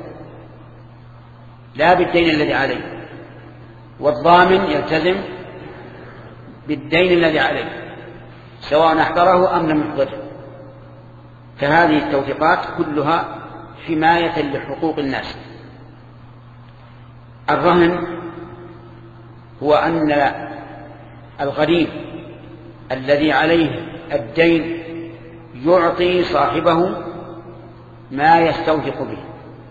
لا بالدين الذي عليه، والضامن يلتزم بالدين الذي عليه سواء أحضره أم لم يحضره. فهذه التوثيقات كلها حماية لحقوق الناس. الرهن هو أن الغريب الذي عليه الدين يعطي صاحبه ما يستوثق به،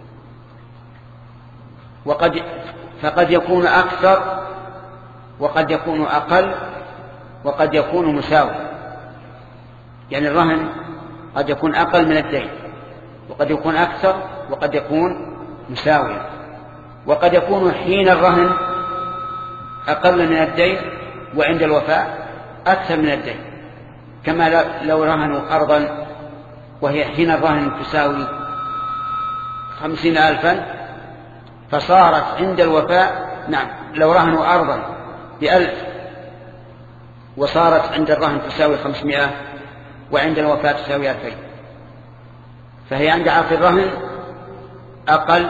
وقد فقد يكون أكثر وقد يكون أقل وقد يكون مساوي. يعني الرهن قد يكون أقل من الدين، وقد يكون أكثر، وقد يكون مساويا، وقد يكون حين الرهن أقل من الدين وعند الوفاء أكثر من الدين، كما لو رهنوا أرضا وهي حين الرهن تساوي خمسين ألفا، فصارت عند الوفاء نعم لو رهنوا أرضا بألف وصارت عند الرهن تساوي خمسمائة وعند الوفاة تساوي ألفين، فهي عند عقد الرهن أقل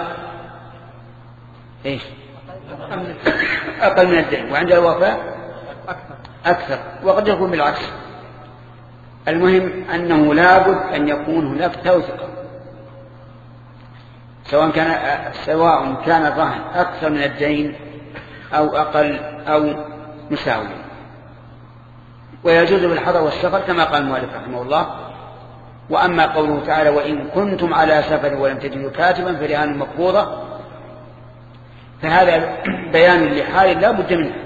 إيش أقل من الدين، وعند الوفاة أكثر، وقد يكون بالعكس. المهم أنه لابد أن يكون هناك توثيق، سواء كان سواء كان الرهن أكثر من الدين أو أقل أو مساوي. ويجوز بالحضر والسفر كما قال المؤلف رحمه الله: وأما قوله تعالى وإن كنتم على سفر ولم تجدوا كاتبا فرهان مقبوضة فهذا بيان لحال لا بد منه،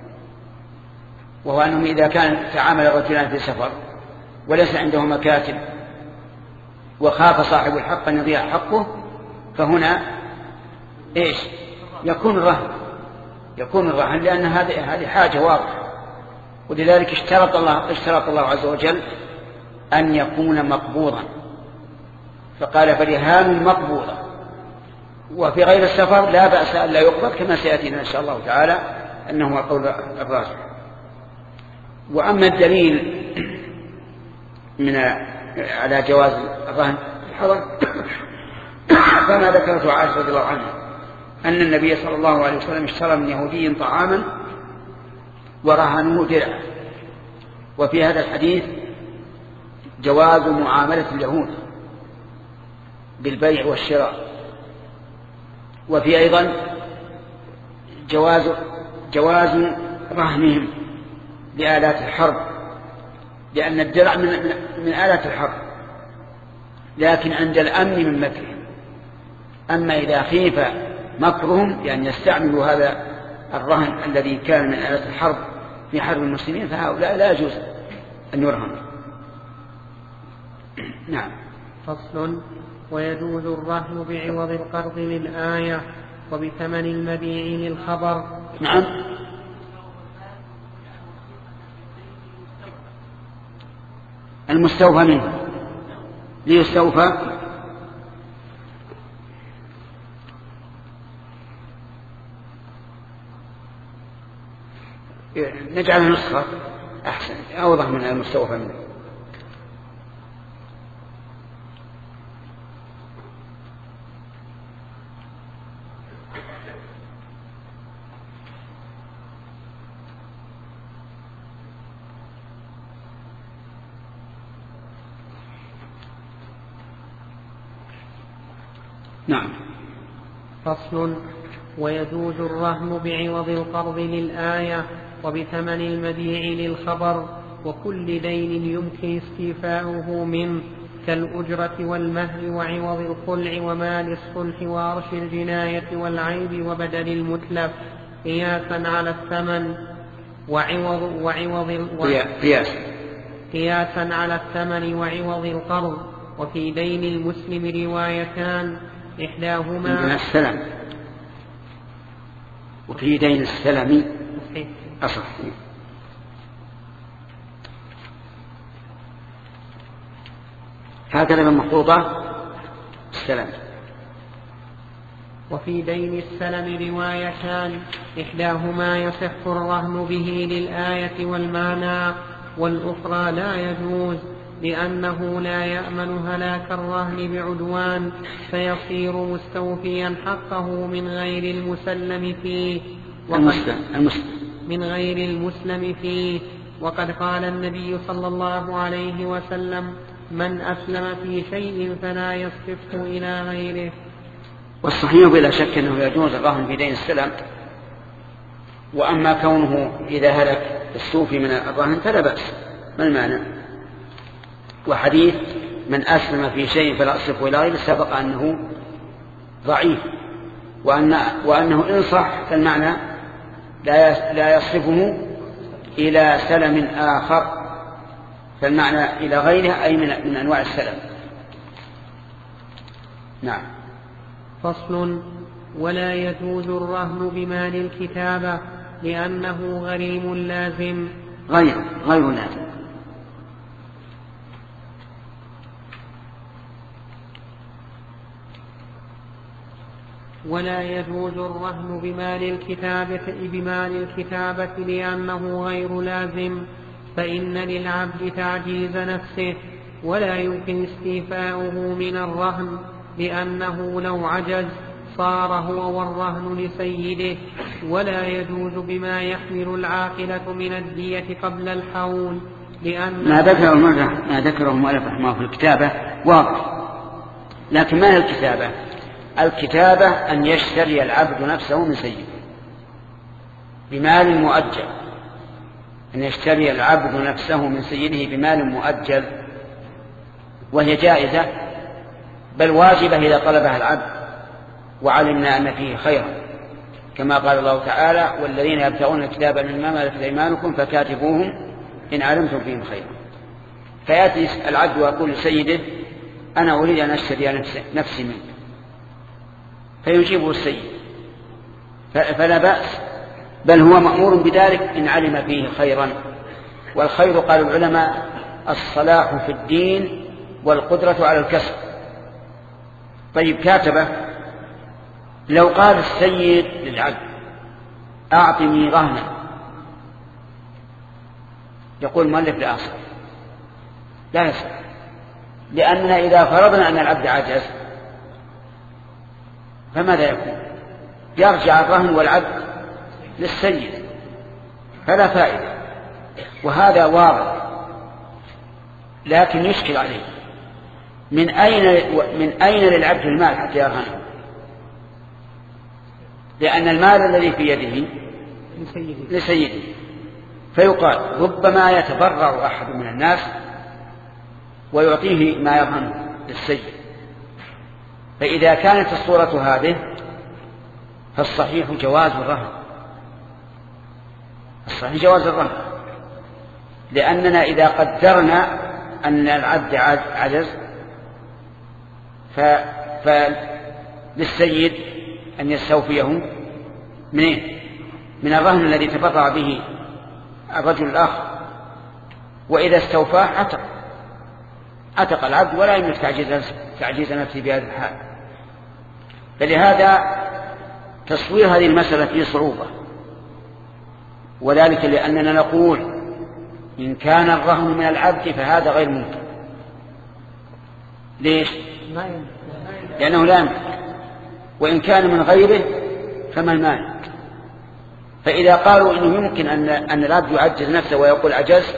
وهو أنهم إذا كان تعامل الرجلان في سفر وليس عندهما كاتب وخاف صاحب الحق أن يضيع حقه فهنا إيش يكون الرهن يكون الرهن لأن هذه هذه حاجة واضحة. ولذلك اشترط الله اشترط الله عز وجل أن يكون مقبوضا، فقال فرهان مقبوضة. وفي غير السفر لا بأس أن لا يقبض كما سيأتينا إن شاء الله تعالى أنه هو قول الراجح. وأما الدليل من على جواز الرهن الحضر فما ذكرته عائشة رضي الله عنها أن النبي صلى الله عليه وسلم اشترى من يهودي طعاما ورهنوه درعا. وفي هذا الحديث جواز معاملة اليهود بالبيع والشراء، وفي أيضا جواز جواز رهنهم بآلات الحرب، لأن الدرع من, من آلات الحرب لكن عند الأمن من مكرهم. أما إذا خيف مكرهم بأن يستعملوا هذا الرهن الذي كان من آلات الحرب في حرب المسلمين فهؤلاء لا يجوز أن يرهن. نعم. فصل. ويجوز الرهن بعوض القرض للآية وبثمن المبيع للخبر. نعم. المستوفى منه ليستوفى نجعل نسخة أحسن أوضح من المستوفى منه. نعم. فصل. ويجوز الرهن بعوض القرض للآية وبثمن المبيع للخبر وكل دين يمكن استيفاؤه منه كالأجرة والمهر وعوض الخلع ومال الصلح وعرش الجناية والعيب وبدل المتلف قياسا على الثمن وعوض وعوض قياس قياسا على الثمن وعوض القرض. وفي دين المسلم روايتان إحداهما السلم وفي دين السلم أصح. هكذا من محفوظة السلم. وفي دين السلم روايتان إحداهما يصح الرهن به للآية والمعنى والأخرى لا يجوز لأنه لا يأمن هلاك الرهن بعدوان فيصير مستوفيا حقه من غير المسلم فيه المسلم. المسلم. من غير المسلم فيه. وقد قال النبي صلى الله عليه وسلم من أسلم في شيء فلا يصرفه إلى غيره. والصحيح بلا شك أنه يجوز الرهن في دين السلم، وأما كونه إذا هلك السوفي من الرهن فلا بأس. ما المعنى؟ وحديث من أسلم في شيء فلا أصرفه إلى غيره سبق أنه ضعيف، وأن وأنه إن صح فالمعنى لا يصرفه إلى سلم آخر، فالمعنى إلى غيره أي من أنواع السلم. نعم. فصل. ولا يجوز الرهن بمال الكتابة لأنه غريم لازم. غير غير لازم. ولا يجوز الرهن بمال الكتابة بمال الكتابة لأنه غير لازم، فإن للعبد تعجيز نفسه ولا يمكن استيفاؤه من الرهن، لأنه لو عجز صار هو والرهن لسيده. ولا يجوز بما يحمل العاقلة من الدية قبل الحول، لأن ما ذكره مرة ما ذكره المؤلف رحمه في الكتابة واضح، لكن ما هي الكتابة؟ الكتابة أن يشتري العبد نفسه من سيده بمال مؤجل، أن يشتري العبد نفسه من سيده بمال مؤجل. وهي جائزة بل واجبة إذا طلبها العبد وعلمنا أن فيه خيرا، كما قال الله تعالى: والذين يبتغون الكتاب مما ملكت أيمانكم فكاتبوهم إن علمتم فيهم خيرا. فيأتي العبد ويقول لسيده: أنا أريد أن أشتري نفسي منك، فيجيبه السيد فلا بأس، بل هو مأمور بذلك إن علم فيه خيرا. والخير قال العلماء الصلاح في الدين والقدرة على الكسب. طيب كاتبه، لو قال السيد للعبد: أعطني رهنا، يقول المؤلف: لا أصح، لا يصح، لأننا إذا فرضنا أن العبد عجز فماذا يكون؟ يرجع الرهن والعبد للسيد، فلا فائدة. وهذا واضح، لكن يشكل عليه من أين من أين للعبد المال حتى يرهنه؟ لأن المال الذي في يده لسيده، فيقال ربما يتبرع أحد من الناس ويعطيه ما يرهنه للسيد. فإذا كانت الصورة هذه فالصحيح جواز الرهن، الصحيح جواز الرهن، لأننا إذا قدرنا أن العبد عجز فللسيد أن يستوفيه منين؟ من الرهن الذي تبرع به الرجل الآخر، وإذا استوفاه عتق عتق العبد ولا يملك تعجيز تعجيز نفسه بهذا الحال. فلهذا تصوير هذه المسألة فيه صعوبة، وذلك لأننا نقول إن كان الرهن من العبد فهذا غير ممكن. ليش؟ لأنه لا يملك، وإن كان من غيره فما المانع؟ فإذا قالوا إنه يمكن أن أن العبد يعجز نفسه ويقول عجزت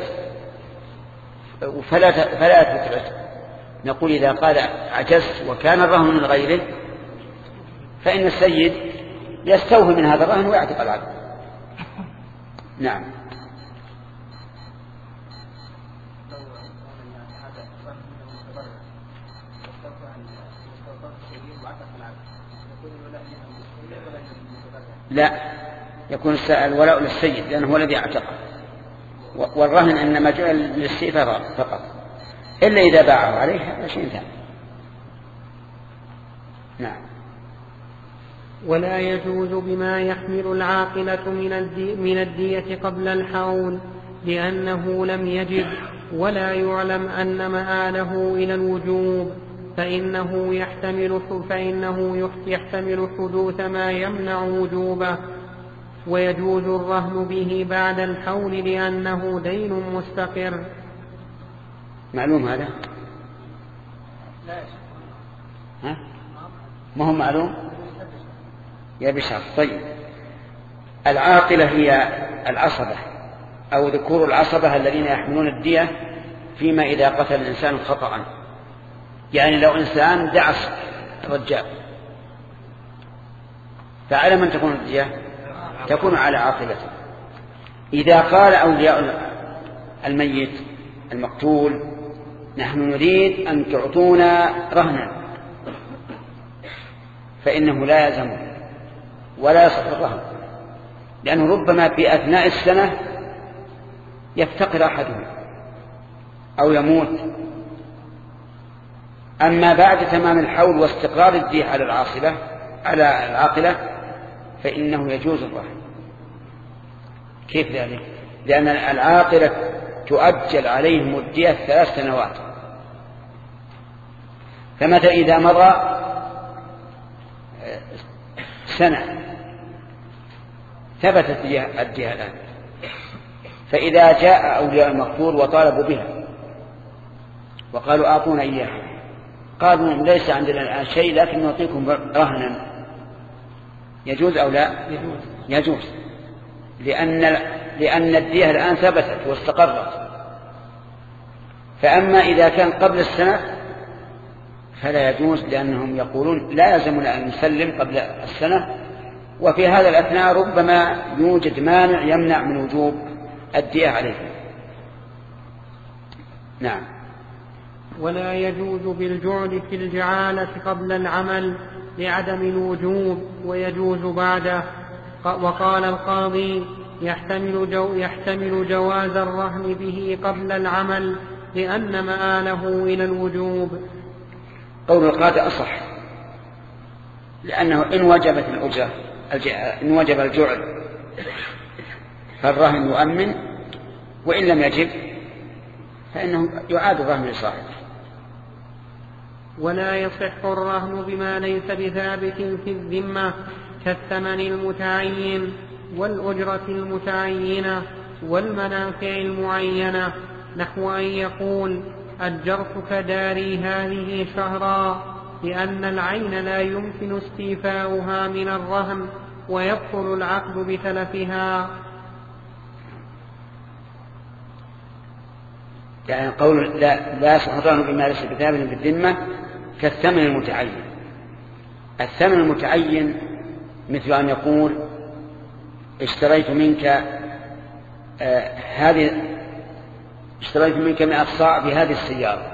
فلا فلا تثبت، نقول إذا قال عجزت وكان الرهن من غيره فإن السيد يستوفي من هذا الرهن ويعتق العبد. نعم. لا، يكون الولاء للسيد لأنه هو الذي اعتقه، والرهن إنما جعل للسيفة فقط، إلا إذا باعه عليه هذا شيء ثاني. نعم. ولا يجوز بما يحمل العاقلة من الدي من الدية قبل الحول، لأنه لم يجد ولا يعلم أن مآله إلى الوجوب، فإنه يحتمل فإنه يحتمل حدوث ما يمنع وجوبه، ويجوز الرهن به بعد الحول لأنه دين مستقر. معلوم هذا؟ ها؟ ما هو معلوم؟ يا بشر. طيب، العاقلة هي العصبة أو ذكور العصبة الذين يحملون الدية فيما إذا قتل الإنسان خطأ. يعني لو إنسان دعس رجال فعلى من تكون الدية؟ تكون على عاقلته. إذا قال أولياء الميت المقتول نحن نريد أن تعطونا رهنا، فإنه لا يلزم ولا يصح الرهن، لأنه ربما في أثناء السنة يفتقر أحدهم أو يموت. أما بعد تمام الحول واستقرار الدية على العاصبة على العاقلة فإنه يجوز الرهن. كيف ذلك؟ لأن العاقلة تؤجل عليهم الدية ثلاث سنوات، فمتى إذا مضى سنة ثبتت الدية الآن، فإذا جاء أولياء المقتول وطالبوا بها وقالوا أعطونا إياها، قالوا ليس عندنا الآن شيء لكن نعطيكم رهنا، يجوز أو لا؟ يجوز, يجوز. لأن لأن الدية الآن ثبتت واستقرت. فأما إذا كان قبل السنة فلا يجوز، لأنهم يقولون لا يلزمنا أن نسلم قبل السنة، وفي هذا الأثناء ربما يوجد مانع يمنع من وجوب الدية عليه. نعم. ولا يجوز بالجعل في الجعالة قبل العمل لعدم الوجوب ويجوز بعده. وقال القاضي يحتمل, جو يحتمل جواز الرهن به قبل العمل لأن مآله إلى الوجوب. قول القاضي أصح، لأنه إن وجبت الأجرة إن وجب الجعل فالرهن يؤمن، وإن لم يجب فإنه يعاد الرهن لصاحبه. ولا يصح الرهن بما ليس بثابت في الذمة كالثمن المتعين والأجرة المتعينة والمنافع المعينة، نحو أن يقول أجرتك داري هذه شهرا، لأن العين لا يمكن استيفاؤها من الرهن ويبطل العقد بتلفها. يعني قول لا, لا يصح الرهن بما ليس بثابت في الذمة كالثمن المتعين. الثمن المتعين مثل أن يقول اشتريت منك آه هذه اشتريت منك مئة صاع بهذه السيارة،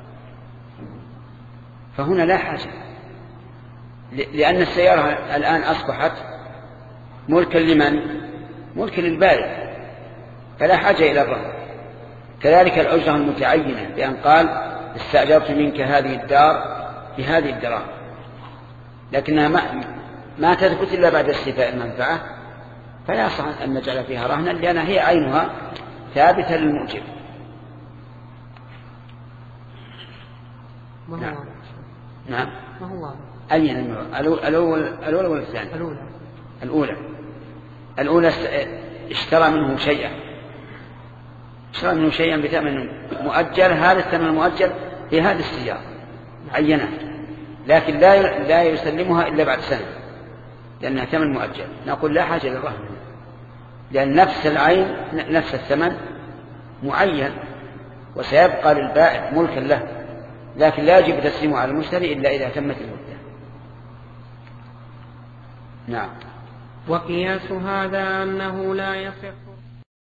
فهنا لا حاجة، لأن السيارة الآن أصبحت ملكا لمن؟ ملكا للبائع، فلا حاجة إلى الرهن. كذلك الأجرة المتعينة بأن قال استأجرت منك هذه الدار بهذه الدراهم، لكنها ما, ما تثبت إلا بعد استيفاء المنفعة، فلا يصح أن نجعل فيها رهنا لأنها هي عينها ثابتة للمؤجر. ما هو نعم. نعم. ما هو أي الأول الأولى ولا الثانية؟ الأولى. الأولى الأولى اشترى منه شيئا اشترى منه شيئا بثمن مؤجل، هذا الثمن المؤجل في هذه السيارة عينة، لكن لا لا يسلمها إلا بعد سنة لأنها ثمن مؤجل. نقول لا حاجة للرهن، لأن نفس العين نفس الثمن معين وسيبقى للبائع ملكا له، لكن لا يجب تسليمه على المشتري إلا إذا تمت المدة. نعم. وقياس هذا أنه لا يصح